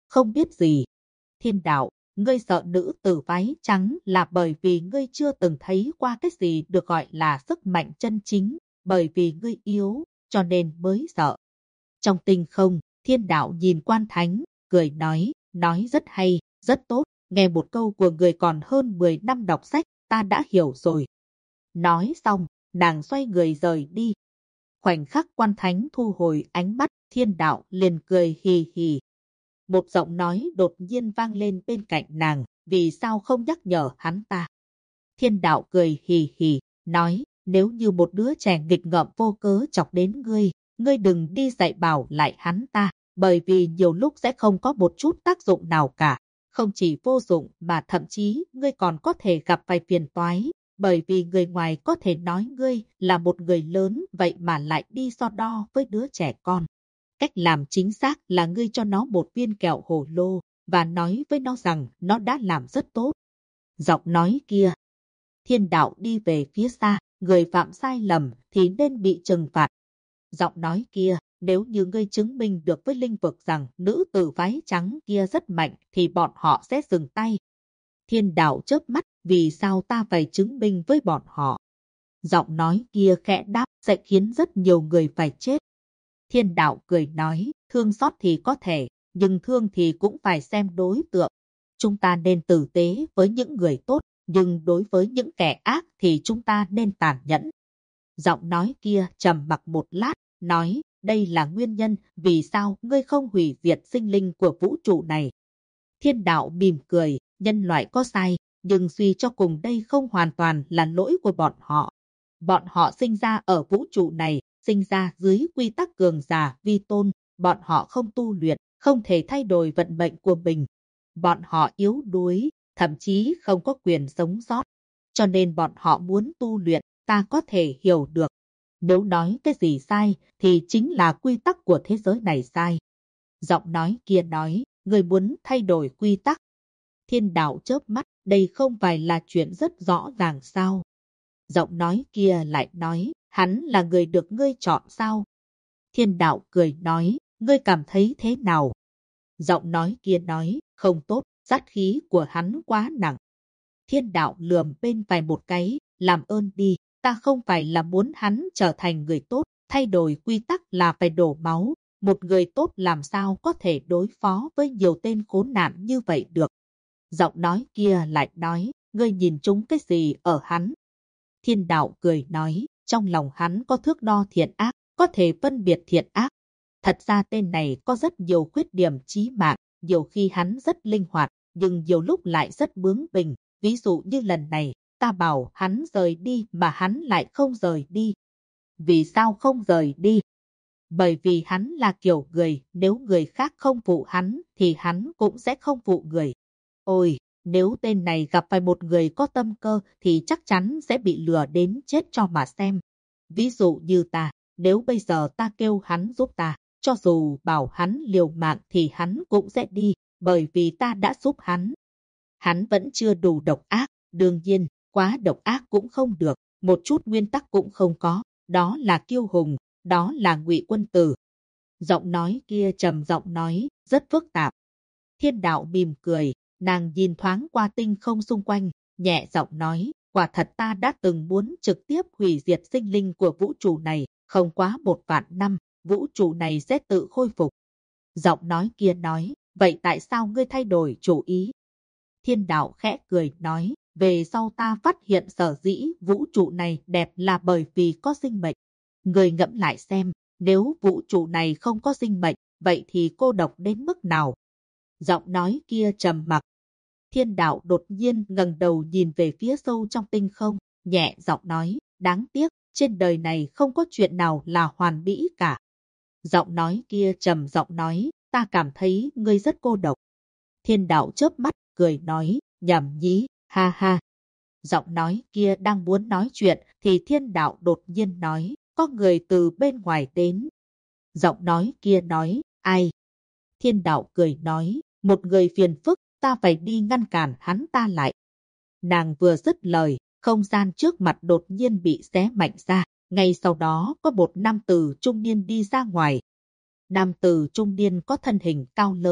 không biết gì. Thiên đạo, ngươi sợ nữ tử váy trắng là bởi vì ngươi chưa từng thấy qua cái gì được gọi là sức mạnh chân chính, bởi vì ngươi yếu, cho nên mới sợ. Trong tinh không, thiên đạo nhìn Quan Thánh, cười nói rất hay, rất tốt, nghe một câu của người còn hơn 10 năm đọc sách, ta đã hiểu rồi. Nói xong, nàng xoay người rời đi. Khoảnh khắc Quan Thánh thu hồi ánh mắt, thiên đạo liền cười hì hì. Một giọng nói đột nhiên vang lên bên cạnh nàng, vì sao không nhắc nhở hắn ta? Thiên đạo cười hì hì, nói, nếu như một đứa trẻ nghịch ngợm vô cớ chọc đến ngươi đừng đi dạy bảo lại hắn ta, bởi vì nhiều lúc sẽ không có một chút tác dụng nào cả. Không chỉ vô dụng mà thậm chí ngươi còn có thể gặp vài phiền toái, bởi vì người ngoài có thể nói ngươi là một người lớn vậy mà lại đi so đo với đứa trẻ con. Cách làm chính xác là ngươi cho nó một viên kẹo hồ lô và nói với nó rằng nó đã làm rất tốt. Giọng nói kia. Thiên đạo đi về phía xa, người phạm sai lầm thì nên bị trừng phạt. Giọng nói kia, nếu như ngươi chứng minh được với linh vực rằng nữ tử váy trắng kia rất mạnh thì bọn họ sẽ dừng tay. Thiên đạo chớp mắt, vì sao ta phải chứng minh với bọn họ? Giọng nói kia khẽ đáp, sẽ khiến rất nhiều người phải chết. Thiên đạo cười nói, thương xót thì có thể, nhưng thương thì cũng phải xem đối tượng. Chúng ta nên tử tế với những người tốt, nhưng đối với những kẻ ác thì chúng ta nên tàn nhẫn. Giọng nói kia trầm mặc một lát, nói, đây là nguyên nhân vì sao ngươi không hủy diệt sinh linh của vũ trụ này. Thiên đạo mỉm cười, nhân loại có sai, nhưng suy cho cùng đây không hoàn toàn là lỗi của bọn họ. Bọn họ sinh ra ở vũ trụ này, sinh ra dưới quy tắc cường giả vi tôn, bọn họ không tu luyện, không thể thay đổi vận mệnh của mình. Bọn họ yếu đuối, thậm chí không có quyền sống sót. Cho nên bọn họ muốn tu luyện, ta có thể hiểu được. Nếu nói cái gì sai, thì chính là quy tắc của thế giới này sai. Giọng nói kia nói, người muốn thay đổi quy tắc. Thiên đạo chớp mắt, đây không phải là chuyện rất rõ ràng sao? Giọng nói kia lại nói, hắn là người được ngươi chọn sao? Thiên đạo cười nói, ngươi cảm thấy thế nào? Giọng nói kia nói, không tốt, sát khí của hắn quá nặng. Thiên đạo lườm bên phải một cái, làm ơn đi, ta không phải là muốn hắn trở thành người tốt, thay đổi quy tắc là phải đổ máu. Một người tốt làm sao có thể đối phó với nhiều tên khốn nạn như vậy được? Giọng nói kia lại nói, ngươi nhìn trúng cái gì ở hắn? Thiên đạo cười nói, trong lòng hắn có thước đo thiện ác, có thể phân biệt thiện ác. Thật ra tên này có rất nhiều khuyết điểm chí mạng, nhiều khi hắn rất linh hoạt, nhưng nhiều lúc lại rất bướng bỉnh. Ví dụ như lần này, ta bảo hắn rời đi mà hắn lại không rời đi. Vì sao không rời đi? Bởi vì hắn là kiểu người, nếu người khác không phụ hắn thì hắn cũng sẽ không phụ người. Ôi, nếu tên này gặp phải một người có tâm cơ thì chắc chắn sẽ bị lừa đến chết cho mà xem. Ví dụ như ta, nếu bây giờ ta kêu hắn giúp ta, cho dù bảo hắn liều mạng thì hắn cũng sẽ đi, bởi vì ta đã giúp hắn. Hắn vẫn chưa đủ độc ác, đương nhiên, quá độc ác cũng không được, một chút nguyên tắc cũng không có, đó là kiêu hùng, đó là ngụy quân tử. Giọng nói kia trầm giọng nói, rất phức tạp. Thiên đạo mỉm cười, nàng nhìn thoáng qua tinh không xung quanh, nhẹ giọng nói, quả thật ta đã từng muốn trực tiếp hủy diệt sinh linh của vũ trụ này, không quá 1.000 năm, vũ trụ này sẽ tự khôi phục. Giọng nói kia nói, vậy tại sao ngươi thay đổi chủ ý? Thiên đạo khẽ cười nói, về sau ta phát hiện sở dĩ vũ trụ này đẹp là bởi vì có sinh mệnh. Người ngẫm lại xem, nếu vũ trụ này không có sinh mệnh, vậy thì cô độc đến mức nào? Giọng nói kia trầm mặc. Thiên đạo đột nhiên ngẩng đầu nhìn về phía sâu trong tinh không, nhẹ giọng nói, đáng tiếc, trên đời này không có chuyện nào là hoàn mỹ cả. Giọng nói kia trầm giọng nói, ta cảm thấy ngươi rất cô độc. Thiên đạo chớp mắt, cười nói, nhảm nhí, ha ha. Giọng nói kia đang muốn nói chuyện thì thiên đạo đột nhiên nói, có người từ bên ngoài đến. Giọng nói kia nói, ai? Thiên đạo cười nói, một người phiền phức, ta phải đi ngăn cản hắn ta lại. Nàng vừa dứt lời, không gian trước mặt đột nhiên bị xé mạnh ra, ngay sau đó có một nam tử trung niên đi ra ngoài. Nam tử trung niên có thân hình cao lớn,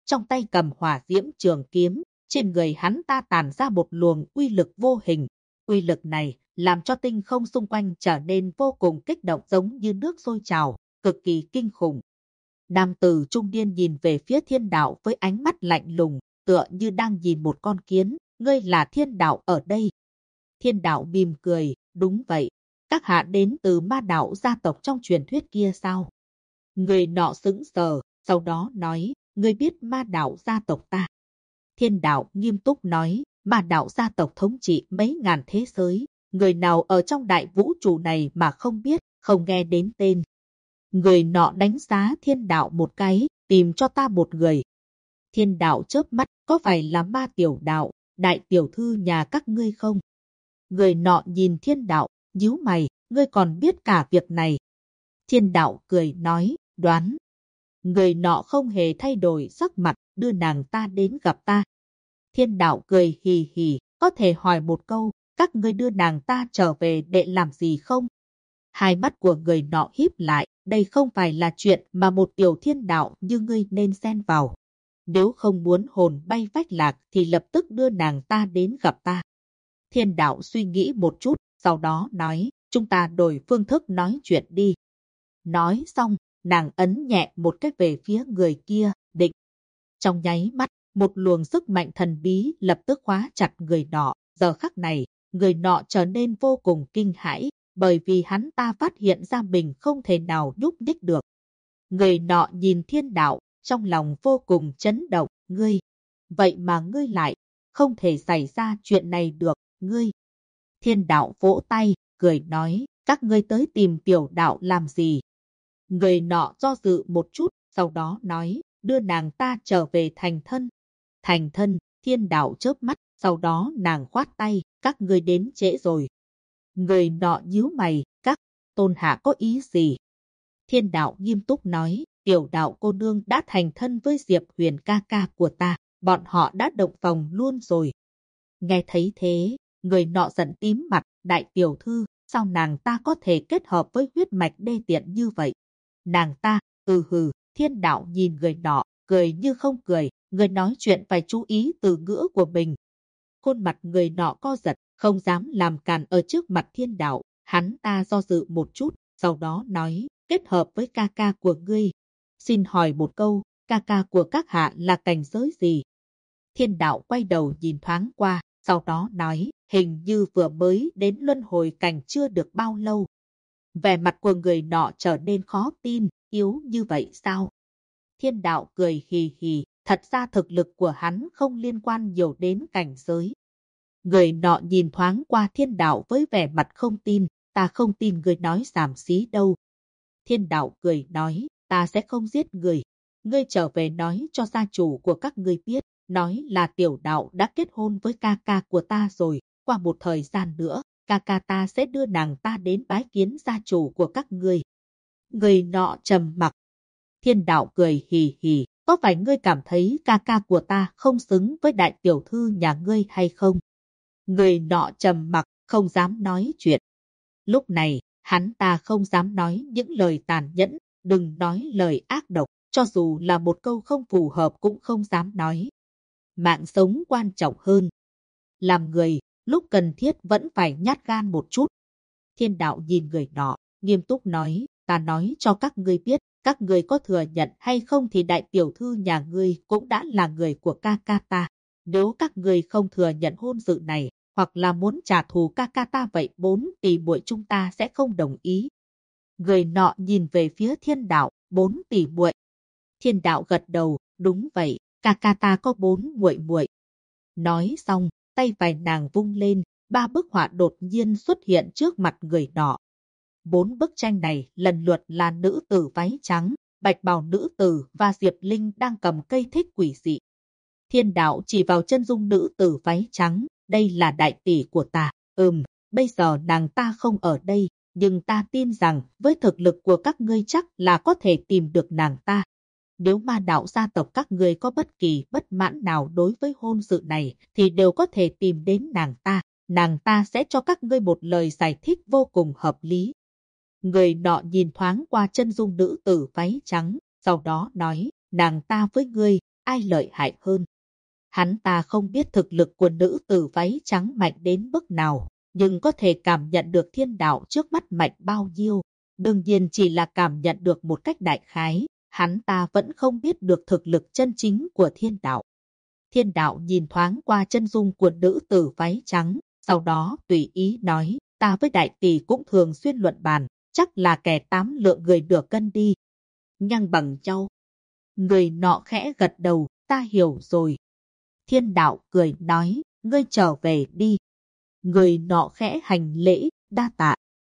trong tay cầm hỏa diễm trường kiếm, trên người hắn ta tản ra một luồng uy lực vô hình. Uy lực này làm cho tinh không xung quanh trở nên vô cùng kích động, giống như nước sôi trào, cực kỳ kinh khủng. Nam tử trung niên nhìn về phía Thiên Đạo với ánh mắt lạnh lùng, tựa như đang nhìn một con kiến. Ngươi là Thiên Đạo ở đây? Thiên Đạo mỉm cười, đúng vậy. Các hạ đến từ Ma Đạo gia tộc trong truyền thuyết kia sao? Người nọ sững sờ, sau đó nói, ngươi biết Ma Đạo gia tộc ta? Thiên Đạo nghiêm túc nói, Ma Đạo gia tộc thống trị mấy ngàn thế giới, người nào ở trong đại vũ trụ này mà không biết, không nghe đến tên. Người nọ đánh giá Thiên Đạo một cái, tìm cho ta một người. Thiên Đạo chớp mắt, có phải là Ma Tiểu Đạo, đại tiểu thư nhà các ngươi không? Người nọ nhìn Thiên Đạo, nhíu mày, ngươi còn biết cả việc này. Thiên Đạo cười nói, đoán. Người nọ không hề thay đổi sắc mặt, đưa nàng ta đến gặp ta. Thiên Đạo cười hì hì, có thể hỏi một câu, các ngươi đưa nàng ta trở về để làm gì không? Hai mắt của người nọ híp lại, đây không phải là chuyện mà một tiểu thiên đạo như ngươi nên xen vào. Nếu không muốn hồn bay phách lạc thì lập tức đưa nàng ta đến gặp ta. Thiên Đạo suy nghĩ một chút, sau đó nói, chúng ta đổi phương thức nói chuyện đi. Nói xong, nàng ấn nhẹ một cái về phía người kia, định. Trong nháy mắt, một luồng sức mạnh thần bí lập tức khóa chặt người nọ. Giờ khắc này, người nọ trở nên vô cùng kinh hãi, bởi vì hắn ta phát hiện ra mình không thể nào nhúc nhích được. Người nọ nhìn Thiên Đạo, trong lòng vô cùng chấn động, ngươi. Vậy mà ngươi lại, không thể xảy ra chuyện này được, ngươi. Thiên Đạo vỗ tay, cười nói, các ngươi tới tìm Tiểu Đạo làm gì? Người nọ do dự một chút, sau đó nói, đưa nàng ta trở về thành thân. Thành thân, Thiên Đạo chớp mắt, sau đó nàng khoát tay, các ngươi đến trễ rồi. Người nọ nhíu mày, các tôn hạ có ý gì? Thiên Đạo nghiêm túc nói, Tiểu Đạo cô nương đã thành thân với Diệp Huyền ca ca của ta, bọn họ đã động phòng luôn rồi. Nghe thấy thế, người nọ giận tím mặt, đại tiểu thư, sao nàng ta có thể kết hợp với huyết mạch đê tiện như vậy? Nàng ta, hừ, Thiên Đạo nhìn người nọ, cười như không cười, người nói chuyện phải chú ý từ ngữ của mình. Khuôn mặt người nọ co giật, không dám làm càn ở trước mặt Thiên Đạo, hắn ta do dự một chút, sau đó nói, kết hợp với ca ca của ngươi. Xin hỏi một câu, ca ca của các hạ là cảnh giới gì? Thiên Đạo quay đầu nhìn thoáng qua, sau đó nói, hình như vừa mới đến luân hồi cảnh chưa được bao lâu. Vẻ mặt của người nọ trở nên khó tin, yếu như vậy sao? Thiên Đạo cười hì hì, thật ra thực lực của hắn không liên quan nhiều đến cảnh giới. Người nọ nhìn thoáng qua Thiên Đạo với vẻ mặt không tin, ta không tin người nói xàm xí đâu. Thiên Đạo cười nói, ta sẽ không giết người. Ngươi trở về nói cho gia chủ của các ngươi biết, nói là Tiểu Đạo đã kết hôn với ca ca của ta rồi, qua một thời gian nữa, ca ca ta sẽ đưa nàng ta đến bái kiến gia chủ của các ngươi. Người nọ trầm mặc. Thiên Đạo cười hì hì, có phải ngươi cảm thấy ca ca của ta không xứng với đại tiểu thư nhà ngươi hay không? Người nọ trầm mặc, không dám nói chuyện. Lúc này, hắn ta không dám nói những lời tàn nhẫn, đừng nói lời ác độc, cho dù là một câu không phù hợp cũng không dám nói. Mạng sống quan trọng hơn. Làm người, lúc cần thiết vẫn phải nhát gan một chút. Thiên Đạo nhìn người nọ, nghiêm túc nói, ta nói cho các ngươi biết, các ngươi có thừa nhận hay không thì đại tiểu thư nhà ngươi cũng đã là người của ca ca ta. Nếu các ngươi không thừa nhận hôn sự này, hoặc là muốn trả thù ca ca ta vậy 4 tỷ muội chúng ta sẽ không đồng ý. Người nọ nhìn về phía Thiên Đạo, 4 tỷ muội. Thiên Đạo gật đầu, đúng vậy, ca ca ta có 4 muội muội. Nói xong, tay phải nàng vung lên, 3 bức họa đột nhiên xuất hiện trước mặt người nọ. 4 bức tranh này lần lượt là nữ tử váy trắng, bạch bào nữ tử và Diệp Linh đang cầm cây thích quỷ dị. Thiên Đạo chỉ vào chân dung nữ tử váy trắng, đây là đại tỷ của ta. Bây giờ nàng ta không ở đây, nhưng ta tin rằng với thực lực của các ngươi chắc là có thể tìm được nàng ta. Nếu Ma Đạo gia tộc các ngươi có bất kỳ bất mãn nào đối với hôn sự này thì đều có thể tìm đến nàng ta sẽ cho các ngươi một lời giải thích vô cùng hợp lý. Người nọ nhìn thoáng qua chân dung nữ tử váy trắng, sau đó nói, nàng ta với ngươi, ai lợi hại hơn. Hắn ta không biết thực lực của nữ tử váy trắng mạnh đến mức nào, nhưng có thể cảm nhận được thiên đạo trước mắt mạnh bao nhiêu. Đương nhiên chỉ là cảm nhận được một cách đại khái, hắn ta vẫn không biết được thực lực chân chính của thiên đạo. Thiên đạo nhìn thoáng qua chân dung của nữ tử váy trắng, sau đó tùy ý nói, ta với đại tỷ cũng thường xuyên luận bàn, chắc là kẻ 8 lượng người được cân đi. Ngang bằng nhau. Người nọ khẽ gật đầu, ta hiểu rồi. Thiên đạo cười nói, ngươi trở về đi. Người nọ khẽ hành lễ, đa tạ.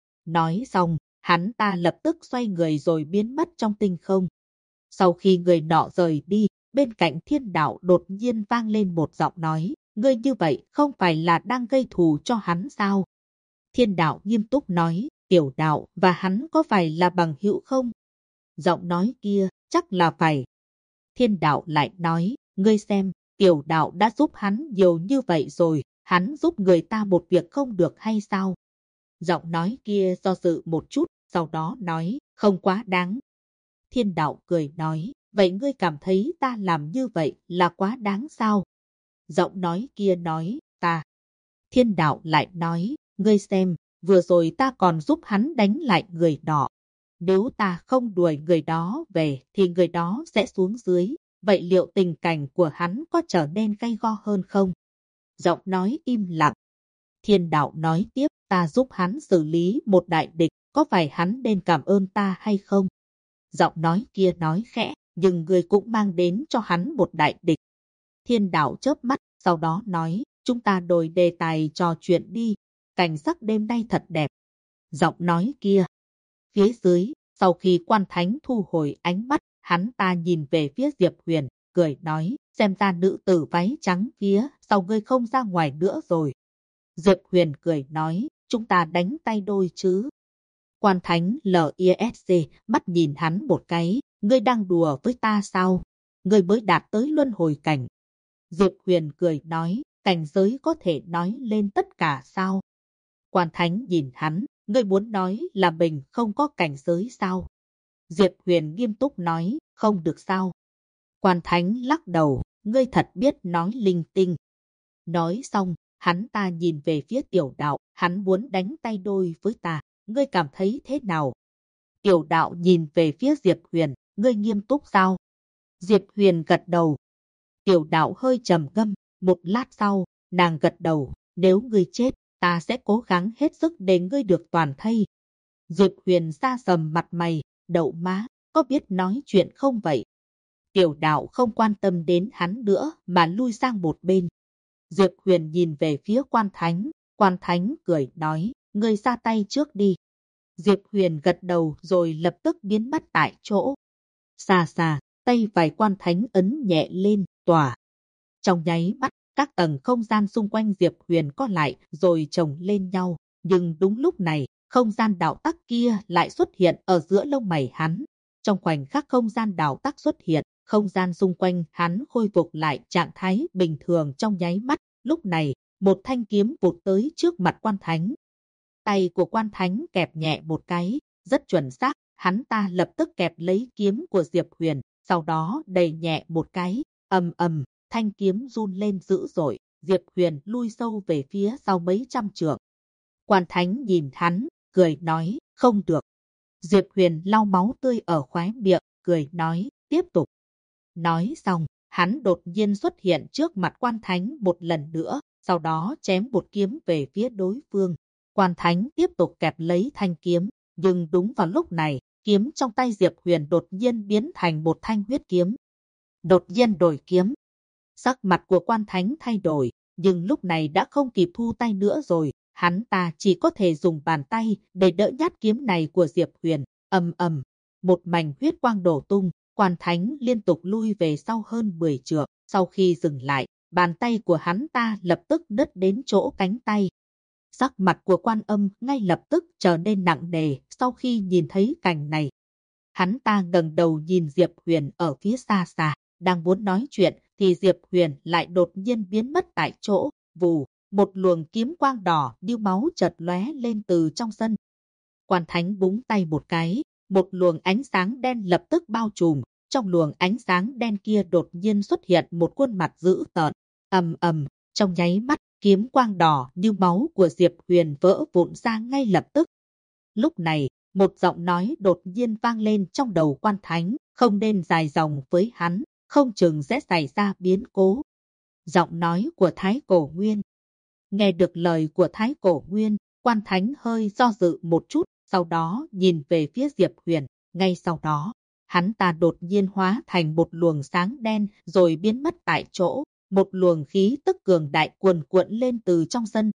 Nói xong, hắn ta lập tức xoay người rồi biến mất trong tinh không. Sau khi người nọ rời đi, bên cạnh thiên đạo đột nhiên vang lên một giọng nói, ngươi như vậy không phải là đang gây thù cho hắn sao? Thiên đạo nghiêm túc nói, tiểu đạo và hắn có phải là bằng hữu không? Giọng nói kia, chắc là phải. Thiên đạo lại nói, ngươi xem, tiểu đạo đã giúp hắn nhiều như vậy rồi, hắn giúp người ta một việc không được hay sao? Giọng nói kia do dự một chút, sau đó nói, không quá đáng. Thiên đạo cười nói, vậy ngươi cảm thấy ta làm như vậy là quá đáng sao? Giọng nói kia nói, ta. Thiên đạo lại nói, ngươi xem, vừa rồi ta còn giúp hắn đánh lại người nọ. Nếu ta không đuổi người đó về thì người đó sẽ xuống dưới. Vậy liệu tình cảnh của hắn có trở nên gay go hơn không? Giọng nói im lặng. Thiên đạo nói tiếp, ta giúp hắn xử lý một đại địch, có phải hắn nên cảm ơn ta hay không? Giọng nói kia nói khẽ, nhưng người cũng mang đến cho hắn một đại địch. Thiên đạo chớp mắt, sau đó nói, chúng ta đổi đề tài trò chuyện đi, cảnh sắc đêm nay thật đẹp. Giọng nói kia. Phía dưới, sau khi Quan Thánh thu hồi ánh mắt, hắn ta nhìn về phía Diệp Huyền, cười nói, xem ra nữ tử váy trắng phía sau ngươi không ra ngoài nữa rồi. Diệp Huyền cười nói, chúng ta đánh tay đôi chứ. Quan Thánh LISC mắt nhìn hắn một cái, ngươi đang đùa với ta sao? Ngươi mới đạt tới luân hồi cảnh. Diệp Huyền cười nói, cảnh giới có thể nói lên tất cả sao? Quan Thánh nhìn hắn, ngươi muốn nói là mình không có cảnh giới sao? Diệp Huyền nghiêm túc nói, không được sao? Quan Thánh lắc đầu, ngươi thật biết nói linh tinh. Nói xong, hắn ta nhìn về phía tiểu đạo, hắn muốn đánh tay đôi với ta, ngươi cảm thấy thế nào? Tiểu đạo nhìn về phía Diệp Huyền, ngươi nghiêm túc sao? Diệp Huyền gật đầu. Tiểu đạo hơi trầm ngâm, một lát sau, nàng gật đầu, nếu ngươi chết, ta sẽ cố gắng hết sức để ngươi được toàn thây. Diệp Huyền sa sầm mặt mày, đậu má, có biết nói chuyện không vậy? Tiểu đạo không quan tâm đến hắn nữa mà lui sang một bên. Diệp Huyền nhìn về phía Quan Thánh cười nói, ngươi ra tay trước đi. Diệp Huyền gật đầu rồi lập tức biến mất tại chỗ. Xa xa, tay phải Quan Thánh ấn nhẹ lên, tỏa. Trong nháy mắt, các tầng không gian xung quanh Diệp Huyền co lại rồi chồng lên nhau. Nhưng đúng lúc này, không gian đạo tắc kia lại xuất hiện ở giữa lông mày hắn. Trong khoảnh khắc không gian đạo tắc xuất hiện, không gian xung quanh hắn khôi phục lại trạng thái bình thường trong nháy mắt. Lúc này, một thanh kiếm vụt tới trước mặt Quan Thánh. Tay của Quan Thánh kẹp nhẹ một cái, rất chuẩn xác, hắn ta lập tức kẹp lấy kiếm của Diệp Huyền, sau đó đẩy nhẹ một cái, ầm ầm, thanh kiếm run lên dữ dội, Diệp Huyền lui sâu về phía sau mấy trăm trượng. Quan Thánh nhìn hắn, cười nói, không được. Diệp Huyền lau máu tươi ở khóe miệng, cười nói, tiếp tục. Nói xong, hắn đột nhiên xuất hiện trước mặt Quan Thánh một lần nữa, sau đó chém một kiếm về phía đối phương. Quan Thánh tiếp tục kẹp lấy thanh kiếm, nhưng đúng vào lúc này, kiếm trong tay Diệp Huyền đột nhiên biến thành một thanh huyết kiếm. Đột nhiên đổi kiếm. Sắc mặt của Quan Thánh thay đổi, nhưng lúc này đã không kịp thu tay nữa rồi, hắn ta chỉ có thể dùng bàn tay để đỡ nhát kiếm này của Diệp Huyền. Ầm ầm, một mảnh huyết quang đổ tung, Quan Thánh liên tục lui về sau hơn 10 trượng, sau khi dừng lại, bàn tay của hắn ta lập tức đứt đến chỗ cánh tay. Sắc mặt của Quan Âm ngay lập tức trở nên nặng nề sau khi nhìn thấy cảnh này. Hắn ta ngẩng đầu nhìn Diệp Huyền ở phía xa xa, đang muốn nói chuyện thì Diệp Huyền lại đột nhiên biến mất tại chỗ, vù, một luồng kiếm quang đỏ như máu chợt lóe lên từ trong sân. Quan Thánh búng tay một cái, một luồng ánh sáng đen lập tức bao trùm, trong luồng ánh sáng đen kia đột nhiên xuất hiện một khuôn mặt dữ tợn. Ầm ầm, trong nháy mắt, kiếm quang đỏ như máu của Diệp Huyền vỡ vụn ra ngay lập tức. Lúc này, một giọng nói đột nhiên vang lên trong đầu Quan Thánh, không nên dài dòng với hắn, không chừng sẽ xảy ra biến cố. Giọng nói của Thái Cổ Nguyên. Nghe được lời của Thái Cổ Nguyên, Quan Thánh hơi do dự một chút, sau đó nhìn về phía Diệp Huyền. Ngay sau đó, hắn ta đột nhiên hóa thành một luồng sáng đen rồi biến mất tại chỗ. Một luồng khí tức cường đại cuồn cuộn lên từ trong sân.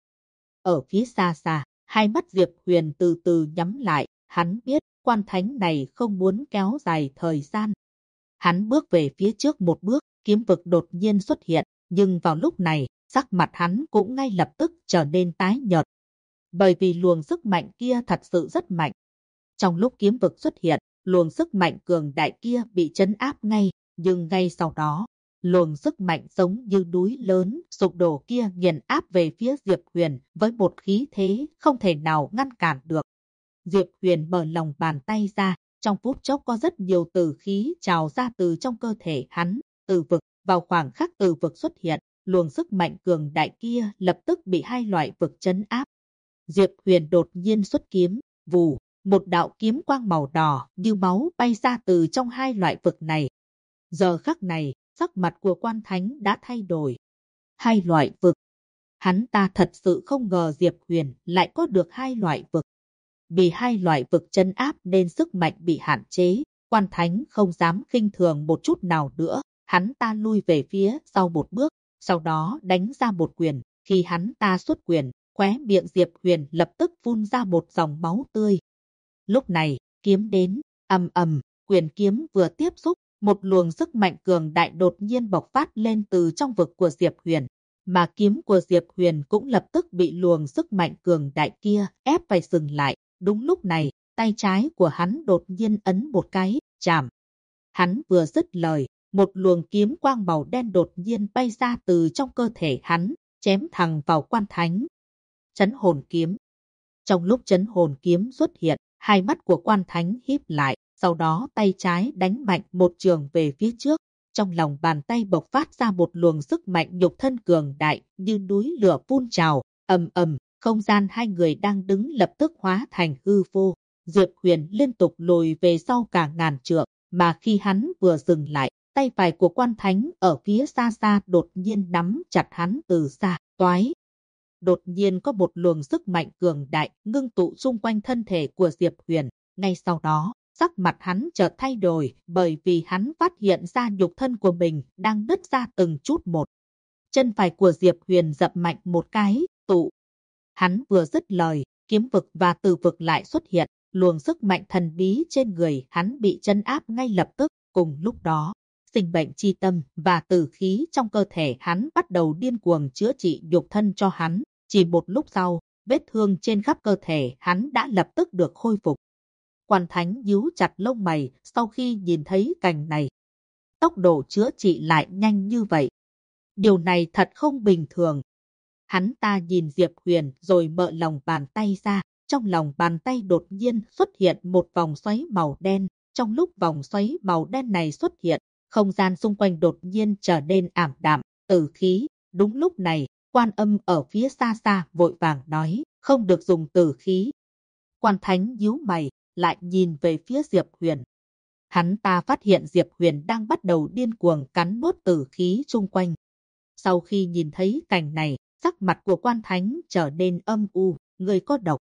Ở phía xa xa, hai mắt Diệp Huyền từ từ nhắm lại, hắn biết Quan Thánh này không muốn kéo dài thời gian. Hắn bước về phía trước một bước, kiếm vực đột nhiên xuất hiện, nhưng vào lúc này, sắc mặt hắn cũng ngay lập tức trở nên tái nhợt. Bởi vì luồng sức mạnh kia thật sự rất mạnh. Trong lúc kiếm vực xuất hiện, luồng sức mạnh cường đại kia bị trấn áp ngay, nhưng ngay sau đó, luồng sức mạnh giống như núi lớn sụp đổ kia nghiền áp về phía Diệp Huyền với một khí thế không thể nào ngăn cản được. Diệp Huyền mở lòng bàn tay ra, trong phút chốc có rất nhiều tử khí trào ra từ trong cơ thể hắn. Tử vực, vào khoảng khắc tử vực xuất hiện, luồng sức mạnh cường đại kia lập tức bị hai loại vực trấn áp. Diệp Huyền đột nhiên xuất kiếm, vù, một đạo kiếm quang màu đỏ như máu bay ra từ trong hai loại vực này. Giờ khắc này, sắc mặt của Quan Thánh đã thay đổi. Hai loại vực. Hắn ta thật sự không ngờ Diệp Huyền lại có được hai loại vực. Vì hai loại vực trấn áp nên sức mạnh bị hạn chế, Quan Thánh không dám khinh thường một chút nào nữa. Hắn ta lui về phía sau một bước, sau đó đánh ra một quyền. Khi hắn ta xuất quyền, khóe miệng Diệp Huyền lập tức phun ra một dòng máu tươi. Lúc này, kiếm đến, ầm ầm, quyền kiếm vừa tiếp xúc, một luồng sức mạnh cường đại đột nhiên bộc phát lên từ trong vực của Diệp Huyền, mà kiếm của Diệp Huyền cũng lập tức bị luồng sức mạnh cường đại kia ép phải dừng lại. Đúng lúc này, tay trái của hắn đột nhiên ấn một cái, chạm. Hắn vừa dứt lời, một luồng kiếm quang màu đen đột nhiên bay ra từ trong cơ thể hắn, chém thẳng vào Quan Thánh. Trấn hồn kiếm. Trong lúc trấn hồn kiếm xuất hiện, hai mắt của Quan Thánh híp lại, sau đó tay trái đánh mạnh một trường về phía trước. Trong lòng bàn tay bộc phát ra một luồng sức mạnh nhục thân cường đại như núi lửa phun trào, ầm ầm, không gian hai người đang đứng lập tức hóa thành hư vô. Diệp Huyền liên tục lùi về sau cả ngàn trượng, mà khi hắn vừa dừng lại, tay phải của Quan Thánh ở phía xa xa đột nhiên nắm chặt hắn từ xa, toái. Đột nhiên có một luồng sức mạnh cường đại ngưng tụ xung quanh thân thể của Diệp Huyền. Ngay sau đó, sắc mặt hắn chợt thay đổi bởi vì hắn phát hiện ra nhục thân của mình đang nứt ra từng chút một. Chân phải của Diệp Huyền dậm mạnh một cái, tụ. Hắn vừa dứt lời, kiếm vực và tử vực lại xuất hiện, luồng sức mạnh thần bí trên người hắn bị trấn áp ngay lập tức. Cùng lúc đó, sinh mệnh chi tâm và tử khí trong cơ thể hắn bắt đầu điên cuồng chữa trị nhục thân cho hắn. Chỉ một lúc sau, vết thương trên khắp cơ thể hắn đã lập tức được khôi phục. Quan Thánh nhíu chặt lông mày sau khi nhìn thấy cảnh này. Tốc độ chữa trị lại nhanh như vậy. Điều này thật không bình thường. Hắn ta nhìn Diệp Huyền rồi mở lòng bàn tay ra. Trong lòng bàn tay đột nhiên xuất hiện một vòng xoáy màu đen. Trong lúc vòng xoáy màu đen này xuất hiện, không gian xung quanh đột nhiên trở nên ảm đạm, tử khí. Đúng lúc này, Quan Âm ở phía xa xa vội vàng nói, không được dùng tử khí. Quan Thánh nhíu mày, lại nhìn về phía Diệp Huyền. Hắn ta phát hiện Diệp Huyền đang bắt đầu điên cuồng cắn nuốt tử khí chung quanh. Sau khi nhìn thấy cảnh này, sắc mặt của Quan Thánh trở nên âm u, người có độc.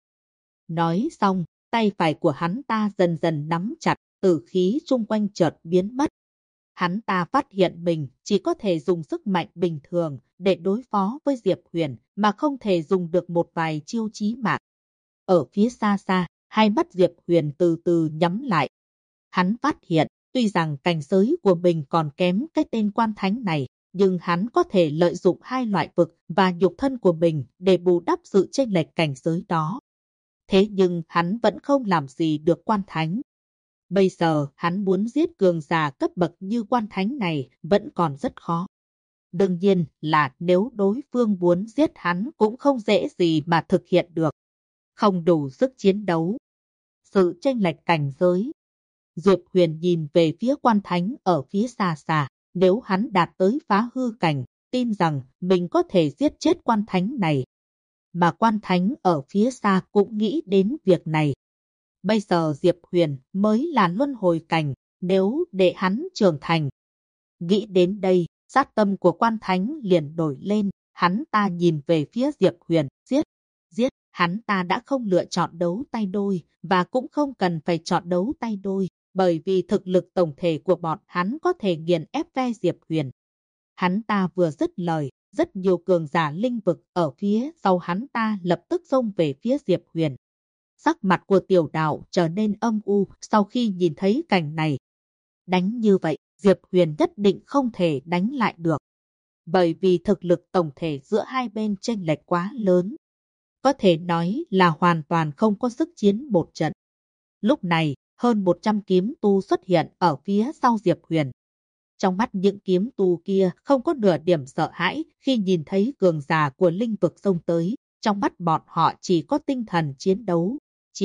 Nói xong, tay phải của hắn ta dần dần nắm chặt, tử khí chung quanh chợt biến mất. Hắn ta phát hiện mình chỉ có thể dùng sức mạnh bình thường để đối phó với Diệp Huyền mà không thể dùng được một vài chiêu chí mạng. Ở phía xa xa, hai mắt Diệp Huyền từ từ nhắm lại. Hắn phát hiện, tuy rằng cảnh giới của mình còn kém cái tên Quan Thánh này, nhưng hắn có thể lợi dụng hai loại vực và nhục thân của mình để bù đắp sự chênh lệch cảnh giới đó. Thế nhưng hắn vẫn không làm gì được Quan Thánh. Bây giờ hắn muốn giết cường giả cấp bậc như Quan Thánh này vẫn còn rất khó. Đương nhiên là nếu đối phương muốn giết hắn cũng không dễ gì mà thực hiện được. Không đủ sức chiến đấu. Sự chênh lệch cảnh giới. Diệp Huyền nhìn về phía Quan Thánh ở phía xa xa, nếu hắn đạt tới phá hư cảnh, tin rằng mình có thể giết chết Quan Thánh này. Mà Quan Thánh ở phía xa cũng nghĩ đến việc này. Bây giờ Diệp Huyền mới là luân hồi cảnh, nếu để hắn trưởng thành. Nghĩ đến đây, sát tâm của Quan Thánh liền nổi lên, hắn ta nhìn về phía Diệp Huyền, giết, hắn ta đã không lựa chọn đấu tay đôi, và cũng không cần phải chọn đấu tay đôi, bởi vì thực lực tổng thể của bọn hắn có thể nghiền ép ve Diệp Huyền. Hắn ta vừa dứt lời, rất nhiều cường giả linh vực ở phía sau hắn ta lập tức xông về phía Diệp Huyền. Sắc mặt của Tiểu Đạo trở nên âm u sau khi nhìn thấy cảnh này. Đánh như vậy, Diệp Huyền nhất định không thể đánh lại được. Bởi vì thực lực tổng thể giữa hai bên chênh lệch quá lớn. Có thể nói là hoàn toàn không có sức chiến một trận. Lúc này, hơn 100 kiếm tu xuất hiện ở phía sau Diệp Huyền. Trong mắt những kiếm tu kia không có nửa điểm sợ hãi khi nhìn thấy cường giả của linh vực xông tới. Trong mắt bọn họ chỉ có tinh thần chiến đấu.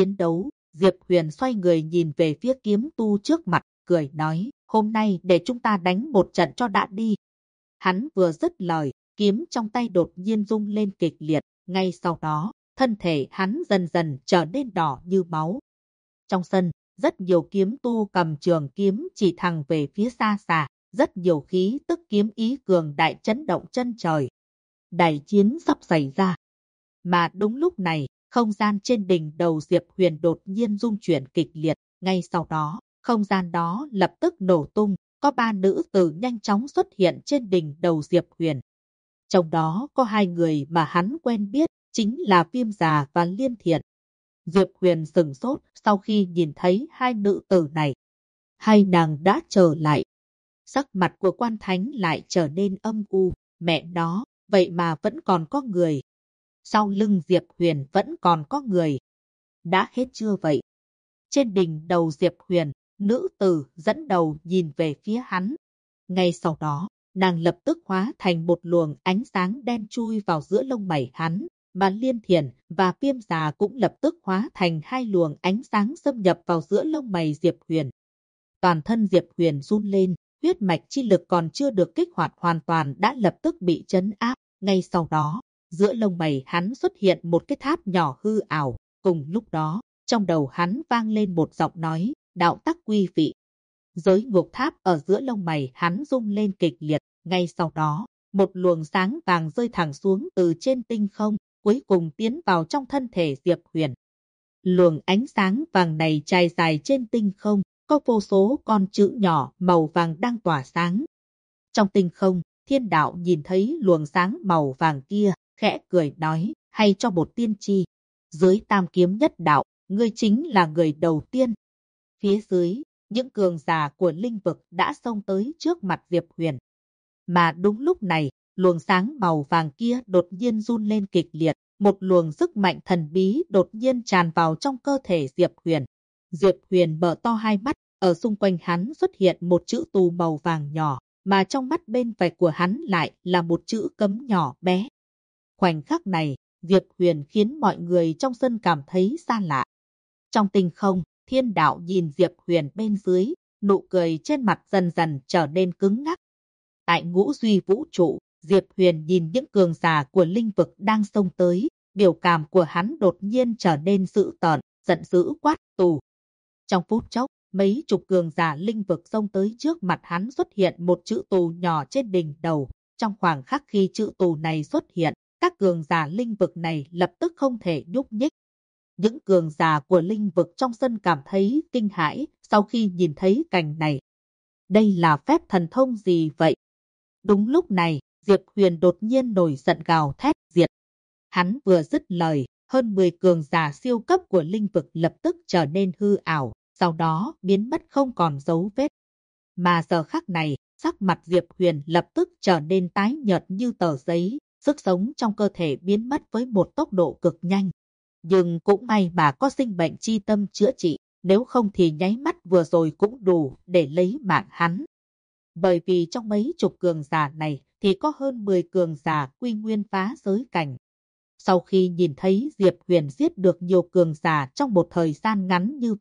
Diệp Huyền xoay người nhìn về phía kiếm tu trước mặt, cười nói, hôm nay để chúng ta đánh một trận cho đã đi. Hắn vừa dứt lời, kiếm trong tay đột nhiên rung lên kịch liệt, ngay sau đó, thân thể hắn dần dần trở nên đỏ như máu. Trong sân, rất nhiều kiếm tu cầm trường kiếm chỉ thẳng về phía xa xa, rất nhiều khí tức kiếm ý cường đại chấn động chân trời. Đại chiến sắp xảy ra. Mà đúng lúc này, không gian trên đỉnh đầu Diệp Huyền đột nhiên rung chuyển kịch liệt, ngay sau đó, không gian đó lập tức nổ tung, có 3 nữ tử nhanh chóng xuất hiện trên đỉnh đầu Diệp Huyền. Trong đó có 2 người mà hắn quen biết, chính là Viêm Già và Liên Thiện. Diệp Huyền sửng sốt sau khi nhìn thấy 2 nữ tử này. Hai nàng đã trở lại. Sắc mặt của Quan Thánh lại trở nên âm u, mẹ nó, vậy mà vẫn còn có người. Sau lưng Diệp Huyền vẫn còn có người. Đã hết chưa vậy? Trên đỉnh đầu Diệp Huyền, nữ tử dẫn đầu nhìn về phía hắn. Ngay sau đó, nàng lập tức hóa thành một luồng ánh sáng đen chui vào giữa lông mày hắn, mà Liên Thiển và Viêm Già cũng lập tức hóa thành 2 luồng ánh sáng xâm nhập vào giữa lông mày Diệp Huyền. Toàn thân Diệp Huyền run lên, huyết mạch chi lực còn chưa được kích hoạt hoàn toàn đã lập tức bị trấn áp. Ngay sau đó, giữa lông mày hắn xuất hiện một cái tháp nhỏ hư ảo. Cùng lúc đó, trong đầu hắn vang lên một giọng nói, đạo tắc quy vị. Giới ngục tháp ở giữa lông mày hắn rung lên kịch liệt. Ngay sau đó, một luồng sáng vàng rơi thẳng xuống từ trên tinh không, cuối cùng tiến vào trong thân thể Diệp Huyền. Luồng ánh sáng vàng này trải dài trên tinh không, có vô số con chữ nhỏ màu vàng đang tỏa sáng. Trong tinh không, Thiên Đạo nhìn thấy luồng sáng màu vàng kia, khẽ cười nói, hay cho một tiên tri. Dưới Tam Kiếm Nhất Đạo, ngươi chính là người đầu tiên. Phía dưới, những cường giả của linh vực đã xông tới trước mặt Diệp Huyền. Mà đúng lúc này, luồng sáng màu vàng kia đột nhiên run lên kịch liệt, một luồng sức mạnh thần bí đột nhiên tràn vào trong cơ thể Diệp Huyền. Diệp Huyền mở to hai mắt, ở xung quanh hắn xuất hiện một chữ tù màu vàng nhỏ, mà trong mắt bên phải của hắn lại là một chữ cấm nhỏ bé. Khoảnh khắc này, Diệp Huyền khiến mọi người trong sân cảm thấy xa lạ. Trong tinh không, Thiên Đạo nhìn Diệp Huyền bên dưới, nụ cười trên mặt dần dần trở nên cứng ngắc. Tại Ngũ Duy Vũ Trụ, Diệp Huyền nhìn những cường giả của linh vực đang xông tới, biểu cảm của hắn đột nhiên trở nên dữ tợn, giận dữ quát tù. Trong phút chốc, mấy chục cường giả linh vực xông tới trước mặt hắn xuất hiện một chữ tù nhỏ trên đỉnh đầu. Trong khoảng khắc khi chữ tù này xuất hiện, các cường giả linh vực này lập tức không thể nhúc nhích. Những cường giả của linh vực trong sân cảm thấy kinh hãi sau khi nhìn thấy cảnh này. Đây là phép thần thông gì vậy? Đúng lúc này, Diệp Huyền đột nhiên nổi giận gào thét diệt. Hắn vừa dứt lời, hơn 10 cường giả siêu cấp của linh vực lập tức trở nên hư ảo, sau đó biến mất không còn dấu vết. Mà giờ khắc này, sắc mặt Diệp Huyền lập tức trở nên tái nhợt như tờ giấy, sức sống trong cơ thể biến mất với một tốc độ cực nhanh. Nhưng cũng may mà có sinh mệnh chi tâm chữa trị, nếu không thì nháy mắt vừa rồi cũng đủ để lấy mạng hắn. Bởi vì trong mấy chục cường giả này thì có hơn 10 cường giả quy nguyên phá giới cảnh. Sau khi nhìn thấy Diệp Huyền giết được nhiều cường giả trong một thời gian ngắn như vậy,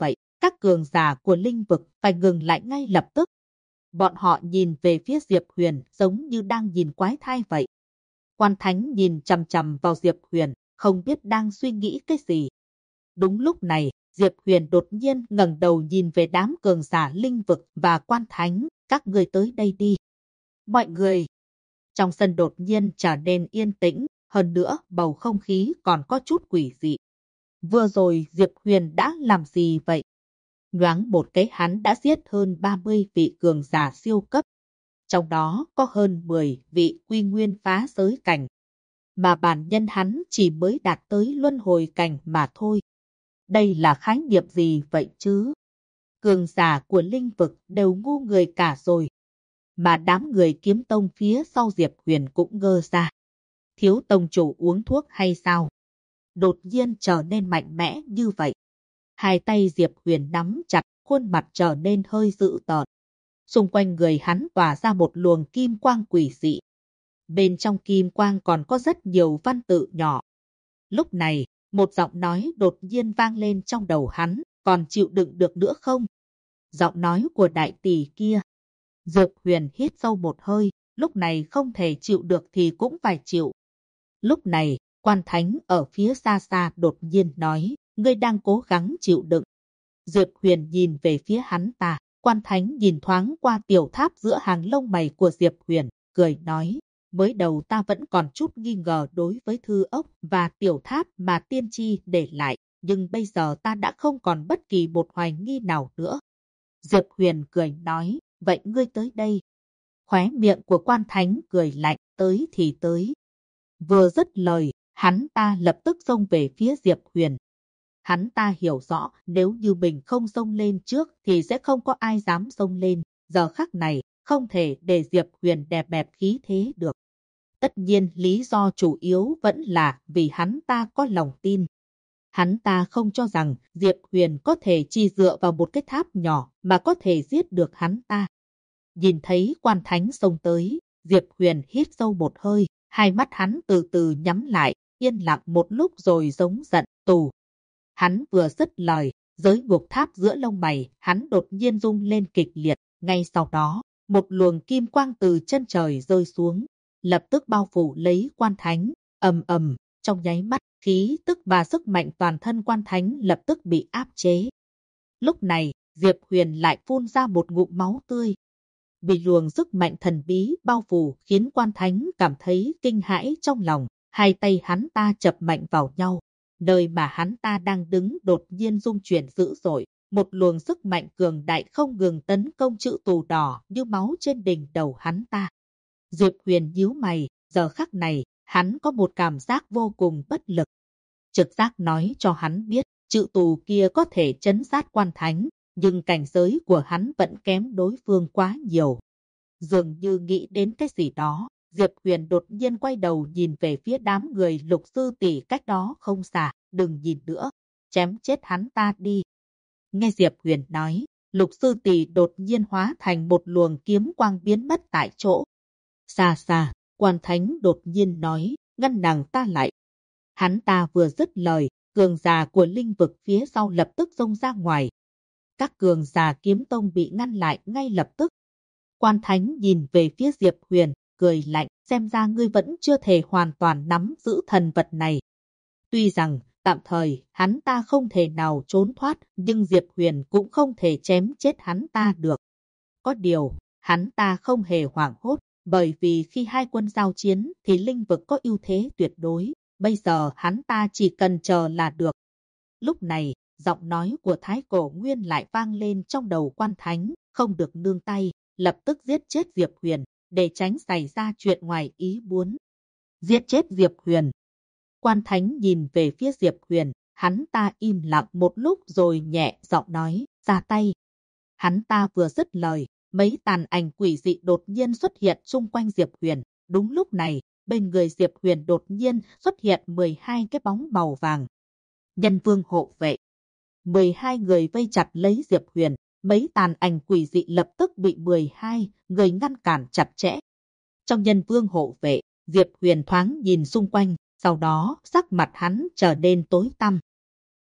các cường giả của linh vực phải ngừng lại ngay lập tức. Bọn họ nhìn về phía Diệp Huyền giống như đang nhìn quái thai vậy. Quan Thánh nhìn chằm chằm vào Diệp Huyền, không biết đang suy nghĩ cái gì. Đúng lúc này, Diệp Huyền đột nhiên ngẩng đầu nhìn về đám cường giả linh vực và Quan Thánh, các người tới đây đi. Mọi người! Trong sân đột nhiên trở nên yên tĩnh, hơn nữa bầu không khí còn có chút quỷ dị. Vừa rồi Diệp Huyền đã làm gì vậy? Nhoáng một cái hắn đã giết hơn 30 vị cường giả siêu cấp. Trong đó có hơn 10 vị quy nguyên phá giới cảnh. Mà bản nhân hắn chỉ mới đạt tới luân hồi cảnh mà thôi. Đây là khái niệm gì vậy chứ? Cường giả của linh vực đều ngu người cả rồi. Mà đám người kiếm tông phía sau Diệp Huyền cũng ngơ ra. Thiếu tông chủ uống thuốc hay sao? Đột nhiên trở nên mạnh mẽ như vậy. Hai tay Diệp Huyền nắm chặt, khuôn mặt trở nên hơi dữ tợn. Xung quanh người hắn tỏa ra một luồng kim quang quỷ dị. Bên trong kim quang còn có rất nhiều văn tự nhỏ. Lúc này, một giọng nói đột nhiên vang lên trong đầu hắn, còn chịu đựng được nữa không? Giọng nói của đại tỷ kia. Diệp Huyền hít sâu một hơi, lúc này không thể chịu được thì cũng phải chịu. Lúc này, Quan Thánh ở phía xa xa đột nhiên nói, ngươi đang cố gắng chịu đựng. Diệp Huyền nhìn về phía hắn ta, Quan Thánh nhìn thoáng qua tiểu tháp giữa hàng lông mày của Diệp Huyền, cười nói, mới đầu ta vẫn còn chút nghi ngờ đối với thư ốc và tiểu tháp mà tiên tri để lại, nhưng bây giờ ta đã không còn bất kỳ một hoài nghi nào nữa. Diệp Huyền cười nói, vậy ngươi tới đây. Khóe miệng của Quan Thánh cười lạnh, tới thì tới. Vừa dứt lời, hắn ta lập tức xông về phía Diệp Huyền. Hắn ta hiểu rõ nếu như mình không xông lên trước thì sẽ không có ai dám xông lên. Giờ khắc này, không thể để Diệp Huyền đè bẹp khí thế được. Tất nhiên lý do chủ yếu vẫn là vì hắn ta có lòng tin. Hắn ta không cho rằng Diệp Huyền có thể chỉ dựa vào một cái tháp nhỏ mà có thể giết được hắn ta. Nhìn thấy Quan Thánh xông tới, Diệp Huyền hít sâu một hơi, hai mắt hắn từ từ nhắm lại, yên lặng một lúc rồi giống giận, tù. Hắn vừa dứt lời, giới ngục tháp giữa lông mày, hắn đột nhiên rung lên kịch liệt, ngay sau đó, một luồng kim quang từ chân trời rơi xuống, lập tức bao phủ lấy Quan Thánh, ầm ầm, trong nháy mắt, khí tức và sức mạnh toàn thân Quan Thánh lập tức bị áp chế. Lúc này, Diệp Huyền lại phun ra một ngụm máu tươi. Bị luồng sức mạnh thần bí bao phủ khiến Quan Thánh cảm thấy kinh hãi trong lòng, hai tay hắn ta chập mạnh vào nhau. Nơi mà hắn ta đang đứng đột nhiên rung chuyển dữ dội, một luồng sức mạnh cường đại không ngừng tấn công chữ tù đỏ như máu trên đỉnh đầu hắn ta. Diệp Huyền nhíu mày, giờ khắc này, hắn có một cảm giác vô cùng bất lực. Trực giác nói cho hắn biết, chữ tù kia có thể trấn sát Quan Thánh, nhưng cảnh giới của hắn vẫn kém đối phương quá nhiều. Dường như nghĩ đến cái gì đó, Diệp Huyền đột nhiên quay đầu nhìn về phía đám người Lục sư tỷ cách đó không xa, đừng nhìn nữa, chém chết hắn ta đi. Nghe Diệp Huyền nói, Lục sư tỷ đột nhiên hóa thành một luồng kiếm quang biến mất tại chỗ. Xa xa, Quan Thánh đột nhiên nói, ngăn nàng ta lại. Hắn ta vừa dứt lời, cường giả của linh vực phía sau lập tức xông ra ngoài. Các cường giả kiếm tông bị ngăn lại ngay lập tức. Quan Thánh nhìn về phía Diệp Huyền, cười lạnh, xem ra ngươi vẫn chưa thể hoàn toàn nắm giữ thần vật này. Tuy rằng, tạm thời, hắn ta không thể nào trốn thoát, nhưng Diệp Huyền cũng không thể chém chết hắn ta được. Có điều, hắn ta không hề hoảng hốt, bởi vì khi hai quân giao chiến thì linh vực có ưu thế tuyệt đối, bây giờ hắn ta chỉ cần chờ là được. Lúc này, giọng nói của Thái Cổ Nguyên lại vang lên trong đầu Quan Thánh, không được nương tay, lập tức giết chết Diệp Huyền, để tránh xảy ra chuyện ngoài ý muốn. Giết chết Diệp Huyền. Quan Thánh nhìn về phía Diệp Huyền, hắn ta im lặng một lúc rồi nhẹ giọng nói, ra tay. Hắn ta vừa dứt lời, mấy tàn ảnh quỷ dị đột nhiên xuất hiện xung quanh Diệp Huyền. Đúng lúc này, bên người Diệp Huyền đột nhiên xuất hiện 12 cái bóng màu vàng. Nhân vương hộ vệ. 12 người vây chặt lấy Diệp Huyền, mấy tàn ảnh quỷ dị lập tức bị 12 người ngăn cản chặt chẽ. Trong nhân vương hộ vệ, Diệp Huyền thoáng nhìn xung quanh, sau đó sắc mặt hắn trở nên tối tăm.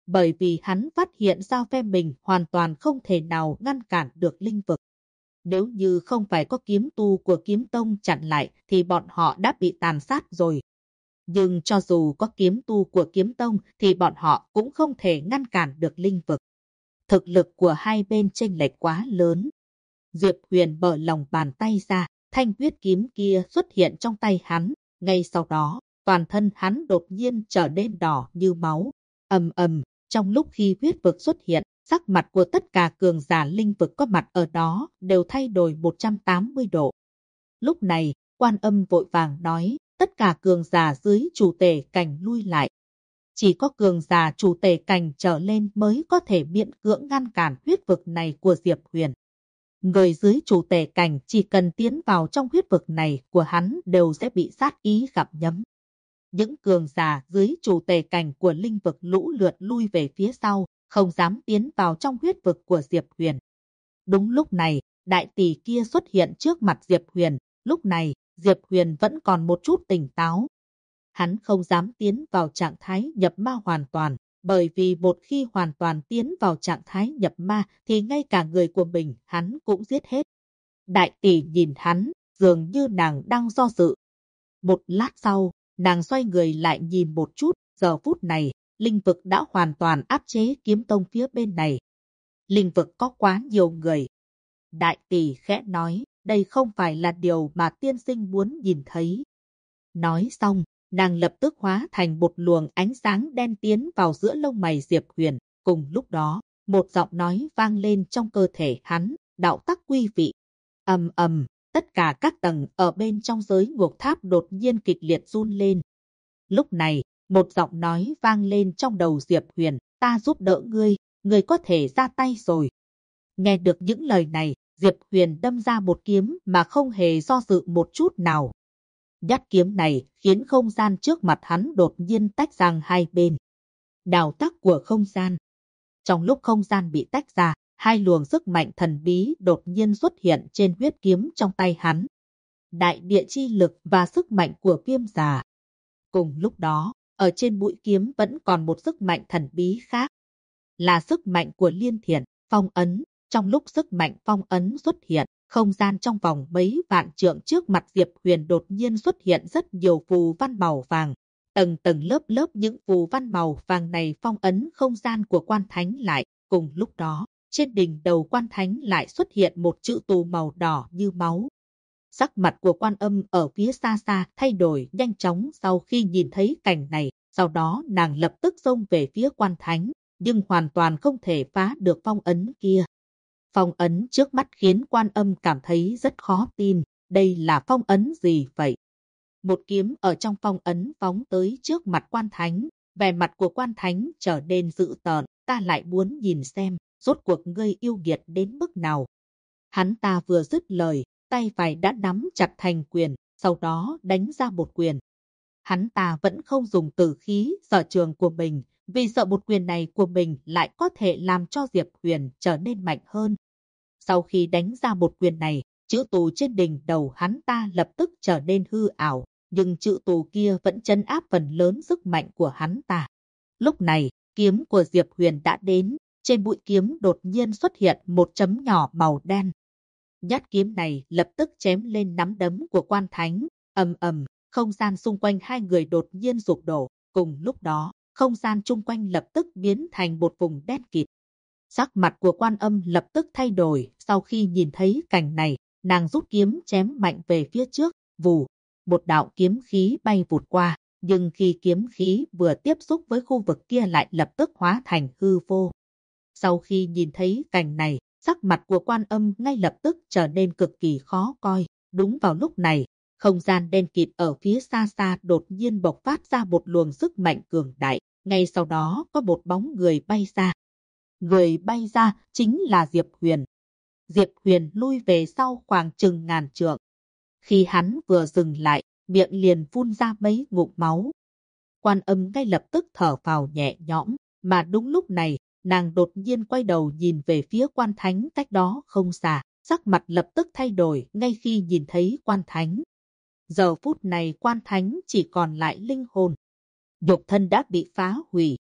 bởi vì hắn phát hiện ra phe mình hoàn toàn không thể nào ngăn cản được linh vực. Nếu như không phải có kiếm tu của kiếm tông chặn lại thì bọn họ đã bị tàn sát rồi. Nhưng cho dù có kiếm tu của kiếm tông thì bọn họ cũng không thể ngăn cản được linh vực. Thực lực của hai bên chênh lệch quá lớn. Diệp Huyền mở lòng bàn tay ra, thanh huyết kiếm kia xuất hiện trong tay hắn. Ngay sau đó, toàn thân hắn đột nhiên trở nên đỏ như máu. Ầm ầm, trong lúc khi huyết vực xuất hiện, sắc mặt của tất cả cường giả linh vực có mặt ở đó đều thay đổi 180 độ. Lúc này, Quan Âm vội vàng nói, tất cả cường giả dưới chủ tể cảnh lui lại. Chỉ có cường giả chủ tể cảnh trở lên mới có thể miễn cưỡng ngăn cản huyết vực này của Diệp Huyền. Người dưới chủ tể cảnh chỉ cần tiến vào trong huyết vực này của hắn đều sẽ bị sát ý gặm nhấm. Những cường giả dưới chủ tể cảnh của linh vực lũ lượt lui về phía sau, không dám tiến vào trong huyết vực của Diệp Huyền. Đúng lúc này, đại tỷ kia xuất hiện trước mặt Diệp Huyền. Lúc này, Diệp Huyền vẫn còn một chút tỉnh táo. Hắn không dám tiến vào trạng thái nhập ma hoàn toàn, bởi vì một khi hoàn toàn tiến vào trạng thái nhập ma thì ngay cả người của mình hắn cũng giết hết. Đại tỷ nhìn hắn, dường như nàng đang do dự. Một lát sau, nàng xoay người lại nhìn một chút, giờ phút này, linh vực đã hoàn toàn áp chế kiếm tông phía bên này. Linh vực có quá nhiều người. Đại tỷ khẽ nói, đây không phải là điều mà tiên sinh muốn nhìn thấy. Nói xong, nàng lập tức hóa thành một luồng ánh sáng đen tiến vào giữa lông mày Diệp Huyền. Cùng lúc đó, một giọng nói vang lên trong cơ thể hắn, đạo tắc quy vị. Ầm ầm, tất cả các tầng ở bên trong giới ngục tháp đột nhiên kịch liệt run lên. Lúc này, một giọng nói vang lên trong đầu Diệp Huyền, ta giúp đỡ ngươi, ngươi có thể ra tay rồi. Nghe được những lời này, Diệp Huyền đâm ra một kiếm mà không hề do dự một chút nào. Nhát kiếm này khiến không gian trước mặt hắn đột nhiên tách sang hai bên. Đào tắc của không gian. Trong lúc không gian bị tách ra, hai luồng sức mạnh thần bí đột nhiên xuất hiện trên huyết kiếm trong tay hắn. Đại địa chi lực và sức mạnh của viêm già. Cùng lúc đó, ở trên mũi kiếm vẫn còn một sức mạnh thần bí khác. Là sức mạnh của liên thiện, phong ấn. Trong lúc sức mạnh phong ấn xuất hiện, không gian trong vòng mấy vạn trượng trước mặt Diệp Huyền đột nhiên xuất hiện rất nhiều phù văn màu vàng. Tầng tầng lớp lớp những phù văn màu vàng này phong ấn không gian của Quan Thánh lại. Cùng lúc đó, trên đỉnh đầu Quan Thánh lại xuất hiện một chữ tù màu đỏ như máu. Sắc mặt của Quan Âm ở phía xa xa thay đổi nhanh chóng sau khi nhìn thấy cảnh này. Sau đó nàng lập tức xông về phía Quan Thánh, nhưng hoàn toàn không thể phá được phong ấn kia. Phong ấn trước mắt khiến Quan Âm cảm thấy rất khó tin. Đây là phong ấn gì vậy? Một kiếm ở trong phong ấn phóng tới trước mặt Quan Thánh. Vẻ mặt của Quan Thánh trở nên dữ tợn. Ta lại muốn nhìn xem, rốt cuộc ngươi yêu nghiệt đến mức nào. Hắn ta vừa dứt lời, tay phải đã nắm chặt thành quyền, sau đó đánh ra một quyền. Hắn ta vẫn không dùng tử khí sở trường của mình, vì sợ một quyền này của mình lại có thể làm cho Diệp Huyền trở nên mạnh hơn. Sau khi đánh ra một quyền này, chữ tù trên đỉnh đầu hắn ta lập tức trở nên hư ảo, nhưng chữ tù kia vẫn trấn áp phần lớn sức mạnh của hắn ta. Lúc này, kiếm của Diệp Huyền đã đến, trên mũi kiếm đột nhiên xuất hiện một chấm nhỏ màu đen. Nhát kiếm này lập tức chém lên nắm đấm của Quan Thánh, ầm ầm, không gian xung quanh hai người đột nhiên sụp đổ. Cùng lúc đó, không gian chung quanh lập tức biến thành một vùng đen kịt. Sắc mặt của Quan Âm lập tức thay đổi, sau khi nhìn thấy cảnh này, nàng rút kiếm chém mạnh về phía trước, vù, một đạo kiếm khí bay vụt qua, nhưng khi kiếm khí vừa tiếp xúc với khu vực kia lại lập tức hóa thành hư vô. Sau khi nhìn thấy cảnh này, sắc mặt của Quan Âm ngay lập tức trở nên cực kỳ khó coi. Đúng vào lúc này, không gian đen kịt ở phía xa xa đột nhiên bộc phát ra một luồng sức mạnh cường đại. Ngay sau đó có một bóng người bay ra. Người bay ra chính là Diệp Huyền. Diệp Huyền lui về sau khoảng chừng ngàn trượng. Khi hắn vừa dừng lại, miệng liền phun ra mấy ngụm máu. Quan Âm ngay lập tức thở phào nhẹ nhõm, mà đúng lúc này, nàng đột nhiên quay đầu nhìn về phía Quan Thánh cách đó không xa, sắc mặt lập tức thay đổi ngay khi nhìn thấy Quan Thánh. Giờ phút này Quan Thánh chỉ còn lại linh hồn. Nhục thân đã bị phá hủy.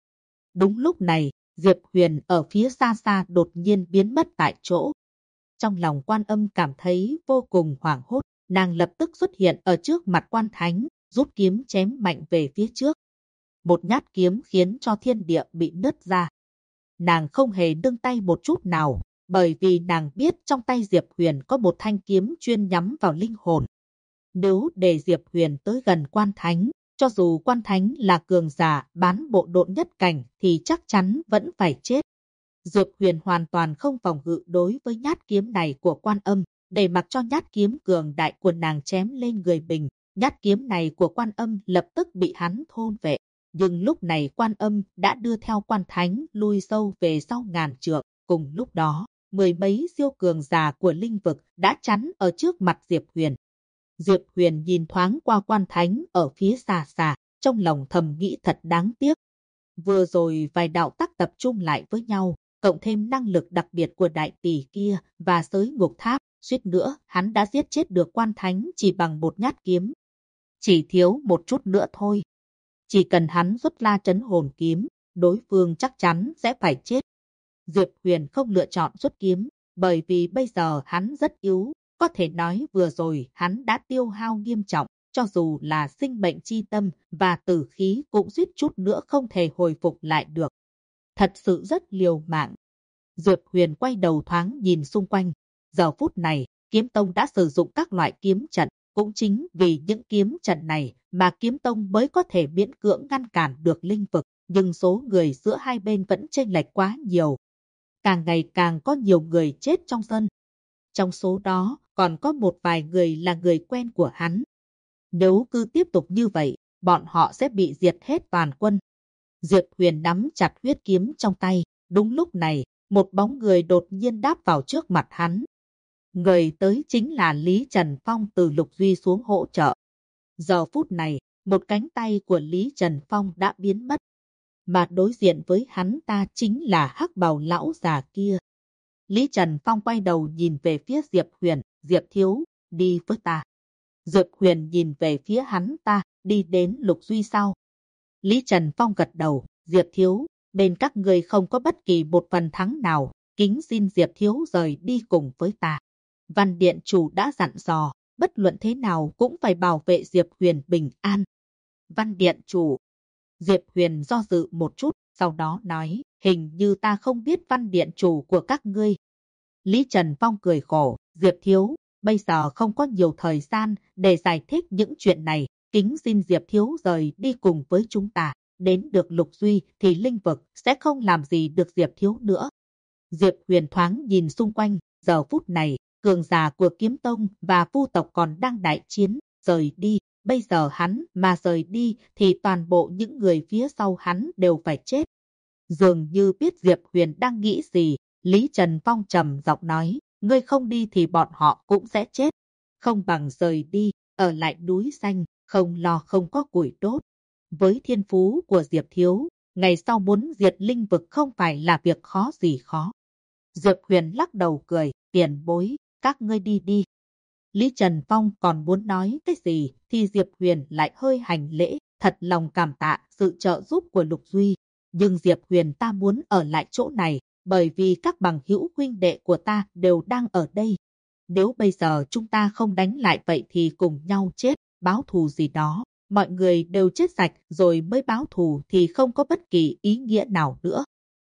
Đúng lúc này, Diệp Huyền ở phía xa xa đột nhiên biến mất tại chỗ. Trong lòng Quan Âm cảm thấy vô cùng hoảng hốt, nàng lập tức xuất hiện ở trước mặt Quan Thánh, rút kiếm chém mạnh về phía trước. Một nhát kiếm khiến cho thiên địa bị nứt ra. Nàng không hề nương tay một chút nào, bởi vì nàng biết trong tay Diệp Huyền có một thanh kiếm chuyên nhắm vào linh hồn. Nếu để Diệp Huyền tới gần Quan Thánh, cho dù Quan Thánh là cường giả bán bộ độn nhất cảnh thì chắc chắn vẫn phải chết. Diệp Huyền hoàn toàn không phòng ngự đối với nhát kiếm này của Quan Âm, để mặc cho nhát kiếm cường đại của nàng chém lên người mình. Nhát kiếm này của Quan Âm lập tức bị hắn thôn vệ. Nhưng lúc này Quan Âm đã đưa theo Quan Thánh lui sâu về sau ngàn trượng. Cùng lúc đó, mười mấy siêu cường giả của linh vực đã chắn ở trước mặt Diệp Huyền. Diệp Huyền nhìn thoáng qua Quan Thánh ở phía xa xa, trong lòng thầm nghĩ thật đáng tiếc. Vừa rồi vài đạo tắc tập trung lại với nhau, cộng thêm năng lực đặc biệt của đại tỷ kia và Sới Ngục Tháp, suýt nữa hắn đã giết chết được Quan Thánh chỉ bằng một nhát kiếm. Chỉ thiếu một chút nữa thôi. Chỉ cần hắn rút La Trấn Hồn kiếm, đối phương chắc chắn sẽ phải chết. Diệp Huyền không lựa chọn rút kiếm, bởi vì bây giờ hắn rất yếu. Có thể nói vừa rồi hắn đã tiêu hao nghiêm trọng, cho dù là sinh mệnh chi tâm và tử khí cũng suýt chút nữa không thể hồi phục lại được. Thật sự rất liều mạng. Diệp Huyền quay đầu thoáng nhìn xung quanh. Giờ phút này, Kiếm Tông đã sử dụng các loại kiếm trận. Cũng chính vì những kiếm trận này mà Kiếm Tông mới có thể miễn cưỡng ngăn cản được linh vực. Nhưng số người giữa hai bên vẫn chênh lệch quá nhiều. Càng ngày càng có nhiều người chết trong sân. Trong số đó còn có một vài người là người quen của hắn. Nếu cứ tiếp tục như vậy, bọn họ sẽ bị diệt hết toàn quân. Diệp Huyền nắm chặt huyết kiếm trong tay. Đúng lúc này, một bóng người đột nhiên đáp vào trước mặt hắn. Người tới chính là Lý Trần Phong từ Lục Duy xuống hỗ trợ. Giờ phút này, một cánh tay của Lý Trần Phong đã biến mất. Mà đối diện với hắn ta chính là hắc bào lão già kia. Lý Trần Phong quay đầu nhìn về phía Diệp Huyền. Diệp thiếu, đi với ta. Diệp Huyền nhìn về phía hắn ta, đi đến Lục Duy sau. Lý Trần Phong gật đầu. Diệp thiếu, bên các người không có bất kỳ một phần thắng nào. Kính xin Diệp thiếu rời đi cùng với ta. Văn Điện chủ đã dặn dò, bất luận thế nào cũng phải bảo vệ Diệp Huyền bình an. Văn Điện chủ. Diệp Huyền do dự một chút, sau đó nói, hình như ta không biết Văn Điện chủ của các ngươi. Lý Trần Phong cười khổ, Diệp thiếu, bây giờ không có nhiều thời gian để giải thích những chuyện này. Kính xin Diệp thiếu rời đi cùng với chúng ta. Đến được Lục Duy thì linh vực sẽ không làm gì được Diệp thiếu nữa. Diệp Huyền thoáng nhìn xung quanh, giờ phút này, cường giả của Kiếm Tông và Vu tộc còn đang đại chiến, rời đi. Bây giờ hắn mà rời đi thì toàn bộ những người phía sau hắn đều phải chết. Dường như biết Diệp Huyền đang nghĩ gì, Lý Trần Phong trầm giọng nói, ngươi không đi thì bọn họ cũng sẽ chết. Không bằng rời đi, ở lại núi xanh, không lo không có củi đốt. Với thiên phú của Diệp thiếu, ngày sau muốn diệt linh vực không phải là việc khó gì khó. Diệp Huyền lắc đầu cười, tiền bối, các ngươi đi đi. Lý Trần Phong còn muốn nói cái gì thì Diệp Huyền lại hơi hành lễ, thật lòng cảm tạ sự trợ giúp của Lục Duy. Nhưng Diệp Huyền ta muốn ở lại chỗ này, bởi vì các bằng hữu huynh đệ của ta đều đang ở đây. Nếu bây giờ chúng ta không đánh lại vậy thì cùng nhau chết, báo thù gì đó. Mọi người đều chết sạch rồi mới báo thù thì không có bất kỳ ý nghĩa nào nữa.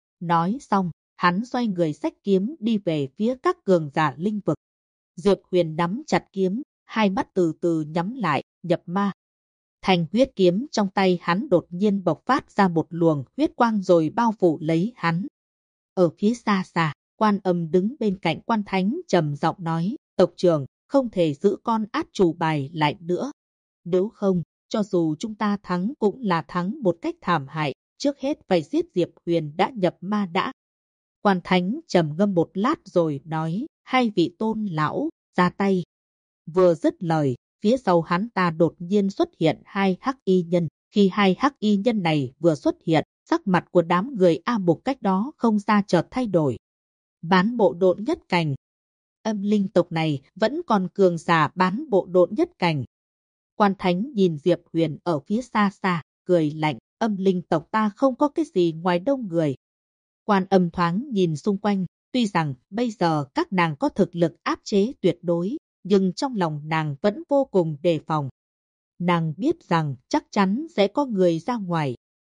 Nói xong, hắn xoay người xách kiếm đi về phía các cường giả linh vực. Diệp Huyền nắm chặt kiếm, hai mắt từ từ nhắm lại, nhập ma. Thanh huyết kiếm trong tay hắn đột nhiên bộc phát ra một luồng huyết quang rồi bao phủ lấy hắn. Ở phía xa xa, Quan Âm đứng bên cạnh Quan Thánh trầm giọng nói, tộc trưởng, không thể giữ con át chủ bài lại nữa. Nếu không, cho dù chúng ta thắng cũng là thắng một cách thảm hại, trước hết phải giết Diệp Huyền đã nhập ma đã. Quan Thánh trầm ngâm một lát rồi nói, hai vị tôn lão, ra tay. Vừa dứt lời, phía sau hắn ta đột nhiên xuất hiện hai hắc y nhân. Khi hai hắc y nhân này vừa xuất hiện, sắc mặt của đám người A Mục cách đó không ra chợt thay đổi. Bán bộ độn nhất cảnh. Âm linh tộc này vẫn còn cường giả bán bộ độn nhất cảnh. Quan Thánh nhìn Diệp Huyền ở phía xa xa, cười lạnh, âm linh tộc ta không có cái gì ngoài đông người. Quan Âm thoáng nhìn xung quanh, tuy rằng bây giờ các nàng có thực lực áp chế tuyệt đối, nhưng trong lòng nàng vẫn vô cùng đề phòng. Nàng biết rằng chắc chắn sẽ có người ra ngoài.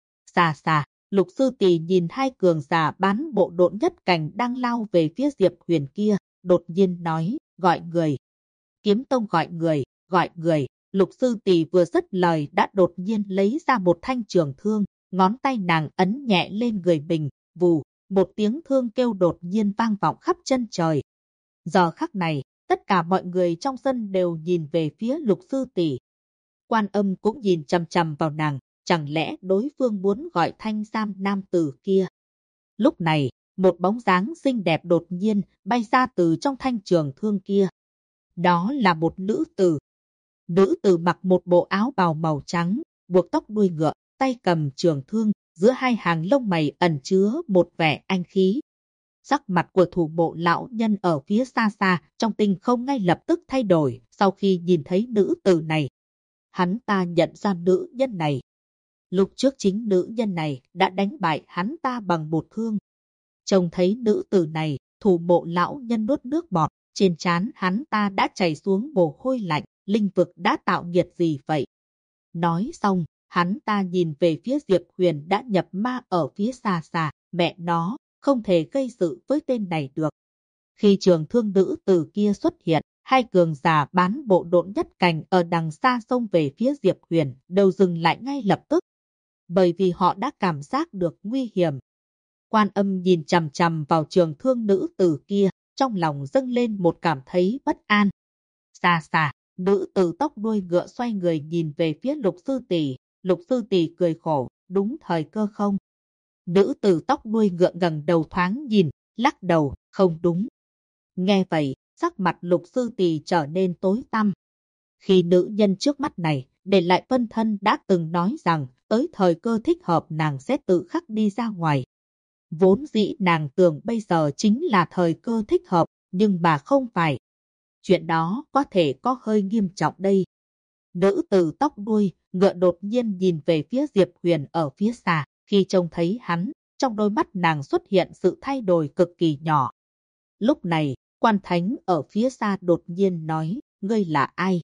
Xa xa, Lục Sư Tỷ nhìn hai cường giả bán bộ độn nhất cảnh đang lao về phía Diệp Huyền kia, đột nhiên nói, gọi người. Kiếm Tông gọi người, gọi người. Lục Sư Tỷ vừa dứt lời đã đột nhiên lấy ra một thanh trường thương, ngón tay nàng ấn nhẹ lên người mình, vù, một tiếng thương kêu đột nhiên vang vọng khắp chân trời. Giờ khắc này, tất cả mọi người trong sân đều nhìn về phía Lục Sư Tỷ. Quan Âm cũng nhìn chằm chằm vào nàng, chẳng lẽ đối phương muốn gọi thanh sam nam tử kia. Lúc này, một bóng dáng xinh đẹp đột nhiên bay ra từ trong thanh trường thương kia. Đó là một nữ tử. Nữ tử mặc một bộ áo bào màu trắng, buộc tóc đuôi ngựa, tay cầm trường thương, giữa hai hàng lông mày ẩn chứa một vẻ anh khí. Sắc mặt của thủ mộ lão nhân ở phía xa xa trong tinh không ngay lập tức thay đổi sau khi nhìn thấy nữ tử này. Hắn ta nhận ra nữ nhân này. Lúc trước chính nữ nhân này đã đánh bại hắn ta bằng một thương. Trông thấy nữ tử này, thủ mộ lão nhân nuốt nước bọt, trên trán hắn ta đã chảy xuống mồ hôi lạnh, linh vực đã tạo nghiệt gì vậy? Nói xong, hắn ta nhìn về phía Diệp Huyền đã nhập ma ở phía xa xa, mẹ nó, không thể gây sự với tên này được. Khi trường thương nữ tử kia xuất hiện, hai cường giả bán bộ độn nhất cảnh ở đằng xa xông về phía Diệp Huyền đều dừng lại ngay lập tức. Bởi vì họ đã cảm giác được nguy hiểm. Quan Âm nhìn chằm chằm vào trường thương nữ tử kia, trong lòng dâng lên một cảm thấy bất an. Xa xa, nữ tử tóc đuôi ngựa xoay người nhìn về phía Lục Sư Tỷ. Lục Sư Tỷ cười khổ, đúng thời cơ không? Nữ tử tóc đuôi ngựa ngẩng đầu thoáng nhìn, lắc đầu, không đúng. Nghe vậy, sắc mặt Lục Sư Tỷ trở nên tối tăm. Khi nữ nhân trước mắt này, để lại phân thân đã từng nói rằng tới thời cơ thích hợp nàng sẽ tự khắc đi ra ngoài. Vốn dĩ nàng tưởng bây giờ chính là thời cơ thích hợp, nhưng mà không phải. Chuyện đó có thể có hơi nghiêm trọng đây. Nữ tử tóc đuôi, ngựa đột nhiên nhìn về phía Diệp Huyền ở phía xa, khi trông thấy hắn, trong đôi mắt nàng xuất hiện sự thay đổi cực kỳ nhỏ. Lúc này, Quan Thánh ở phía xa đột nhiên nói, ngươi là ai?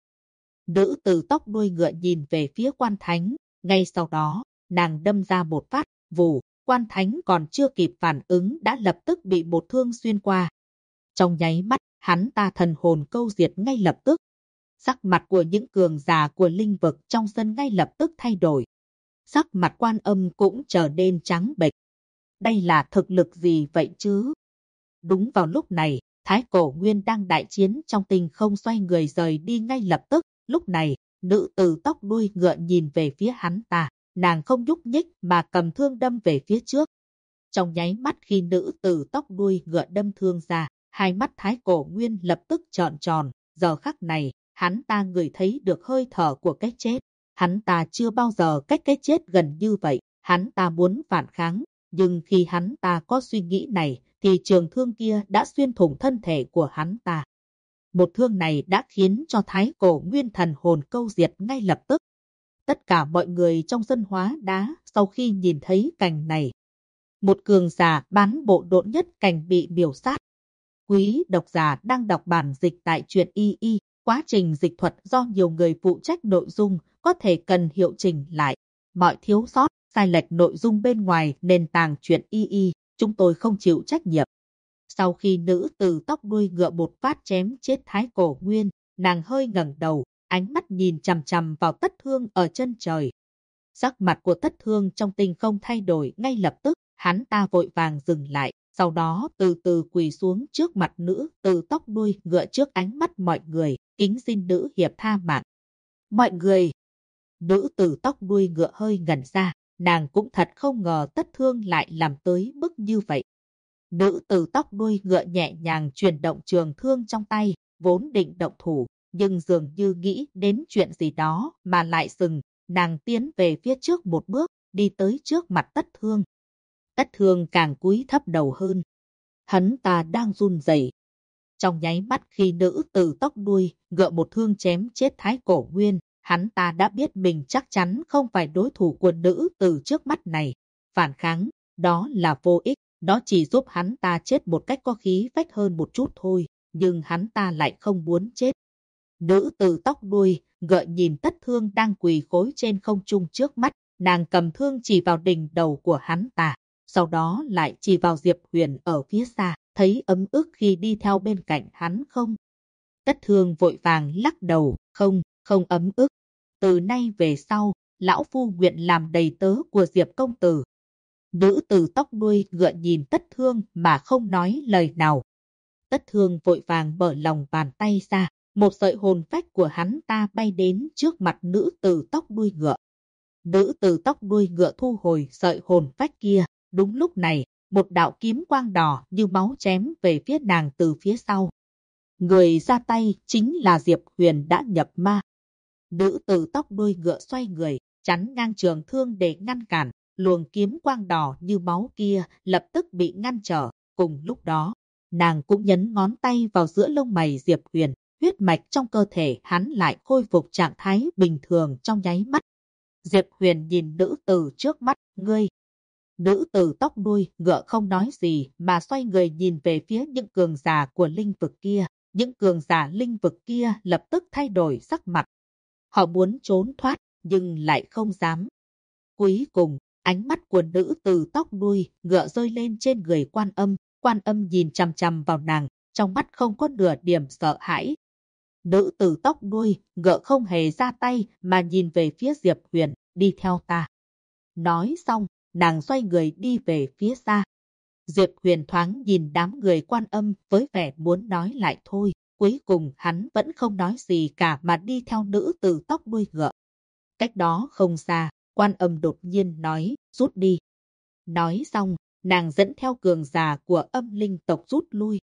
Nữ tử tóc đuôi ngựa nhìn về phía Quan Thánh, ngay sau đó, nàng đâm ra một phát, vù, Quan Thánh còn chưa kịp phản ứng đã lập tức bị một thương xuyên qua. Trong nháy mắt, hắn ta thần hồn câu diệt ngay lập tức. Sắc mặt của những cường giả của linh vực trong sân ngay lập tức thay đổi. Sắc mặt Quan Âm cũng trở nên trắng bệch. Đây là thực lực gì vậy chứ? Đúng vào lúc này, Thái Cổ Nguyên đang đại chiến trong tinh không xoay người rời đi ngay lập tức. Lúc này, nữ tử tóc đuôi ngựa nhìn về phía hắn ta, nàng không nhúc nhích mà cầm thương đâm về phía trước. Trong nháy mắt khi nữ tử tóc đuôi ngựa đâm thương ra, hai mắt Thái Cổ Nguyên lập tức trợn tròn. Giờ khắc này, hắn ta ngửi thấy được hơi thở của cái chết. Hắn ta chưa bao giờ cách cái chết gần như vậy. Hắn ta muốn phản kháng, nhưng khi hắn ta có suy nghĩ này, thì trường thương kia đã xuyên thủng thân thể của hắn ta. Một thương này đã khiến cho Thái Cổ Nguyên thần hồn câu diệt ngay lập tức. Tất cả mọi người trong sân hóa đá sau khi nhìn thấy cảnh này. Một cường giả bán bộ độn nhất cảnh bị miểu sát. Quý độc giả đang đọc bản dịch tại truyện y. Quá trình dịch thuật do nhiều người phụ trách nội dung có thể cần hiệu chỉnh lại. Mọi thiếu sót, sai lệch nội dung bên ngoài nền tảng truyện y, chúng tôi không chịu trách nhiệm. Sau khi nữ tử tóc đuôi ngựa một phát chém chết Thái Cổ Nguyên, nàng hơi ngẩng đầu, ánh mắt nhìn chằm chằm vào Tất Thương ở chân trời. Sắc mặt của Tất Thương trong tinh không thay đổi ngay lập tức, hắn ta vội vàng dừng lại, sau đó từ từ quỳ xuống trước mặt nữ tử tóc đuôi ngựa trước ánh mắt mọi người, kính xin nữ hiệp tha mạng. Mọi người! Nữ tử tóc đuôi ngựa hơi ngẩn ra, nàng cũng thật không ngờ Tất Thương lại làm tới mức như vậy. Nữ tử tóc đuôi ngựa nhẹ nhàng chuyển động trường thương trong tay, vốn định động thủ, nhưng dường như nghĩ đến chuyện gì đó mà lại dừng. Nàng tiến về phía trước một bước, đi tới trước mặt Tất Thương. Tất Thương càng cúi thấp đầu hơn. Hắn ta đang run rẩy. Trong nháy mắt khi nữ tử tóc đuôi ngựa một thương chém chết Thái Cổ Nguyên, hắn ta đã biết mình chắc chắn không phải đối thủ của nữ tử trước mắt này. Phản kháng, đó là vô ích, nó chỉ giúp hắn ta chết một cách có khí phách hơn một chút thôi, nhưng hắn ta lại không muốn chết. Nữ tử tóc đuôi, ngựa nhìn Tất Thương đang quỳ gối trên không trung trước mắt, nàng cầm thương chỉ vào đỉnh đầu của hắn ta, sau đó lại chỉ vào Diệp Huyền ở phía xa, thấy ấm ức khi đi theo bên cạnh hắn không? Tất Thương vội vàng lắc đầu, không ấm ức. Từ nay về sau, lão phu nguyện làm đầy tớ của Diệp công tử. Nữ tử tóc đuôi ngựa nhìn Tất Thương mà không nói lời nào. Tất Thương vội vàng mở lòng bàn tay ra, một sợi hồn phách của hắn ta bay đến trước mặt nữ tử tóc đuôi ngựa. Nữ tử tóc đuôi ngựa thu hồi sợi hồn phách kia, đúng lúc này, một đạo kiếm quang đỏ như máu chém về phía nàng từ phía sau. Người ra tay chính là Diệp Huyền đã nhập ma. Nữ tử tóc đuôi ngựa xoay người, chắn ngang trường thương để ngăn cản, luồng kiếm quang đỏ như máu kia lập tức bị ngăn trở. Cùng lúc đó, nàng cũng nhấn ngón tay vào giữa lông mày Diệp Huyền, huyết mạch trong cơ thể hắn lại khôi phục trạng thái bình thường trong nháy mắt. Diệp Huyền nhìn nữ tử trước mắt, ngươi. Nữ tử tóc đuôi ngựa không nói gì mà xoay người nhìn về phía những cường giả của linh vực kia. Những cường giả linh vực kia lập tức thay đổi sắc mặt. Họ muốn trốn thoát nhưng lại không dám. Cuối cùng, ánh mắt của nữ tử tóc đuôi ngựa rơi lên trên người Quan Âm. Quan Âm nhìn chằm chằm vào nàng, trong mắt không có nửa điểm sợ hãi. Nữ tử tóc đuôi ngựa không hề ra tay mà nhìn về phía Diệp Huyền, đi theo ta. Nói xong, nàng xoay người đi về phía xa. Diệp Huyền thoáng nhìn đám người Quan Âm với vẻ muốn nói lại thôi. Cuối cùng hắn vẫn không nói gì cả mà đi theo nữ tử tóc đuôi ngựa. Cách đó không xa, Quan Âm đột nhiên nói, rút đi. Nói xong, nàng dẫn theo cường giả của âm linh tộc rút lui.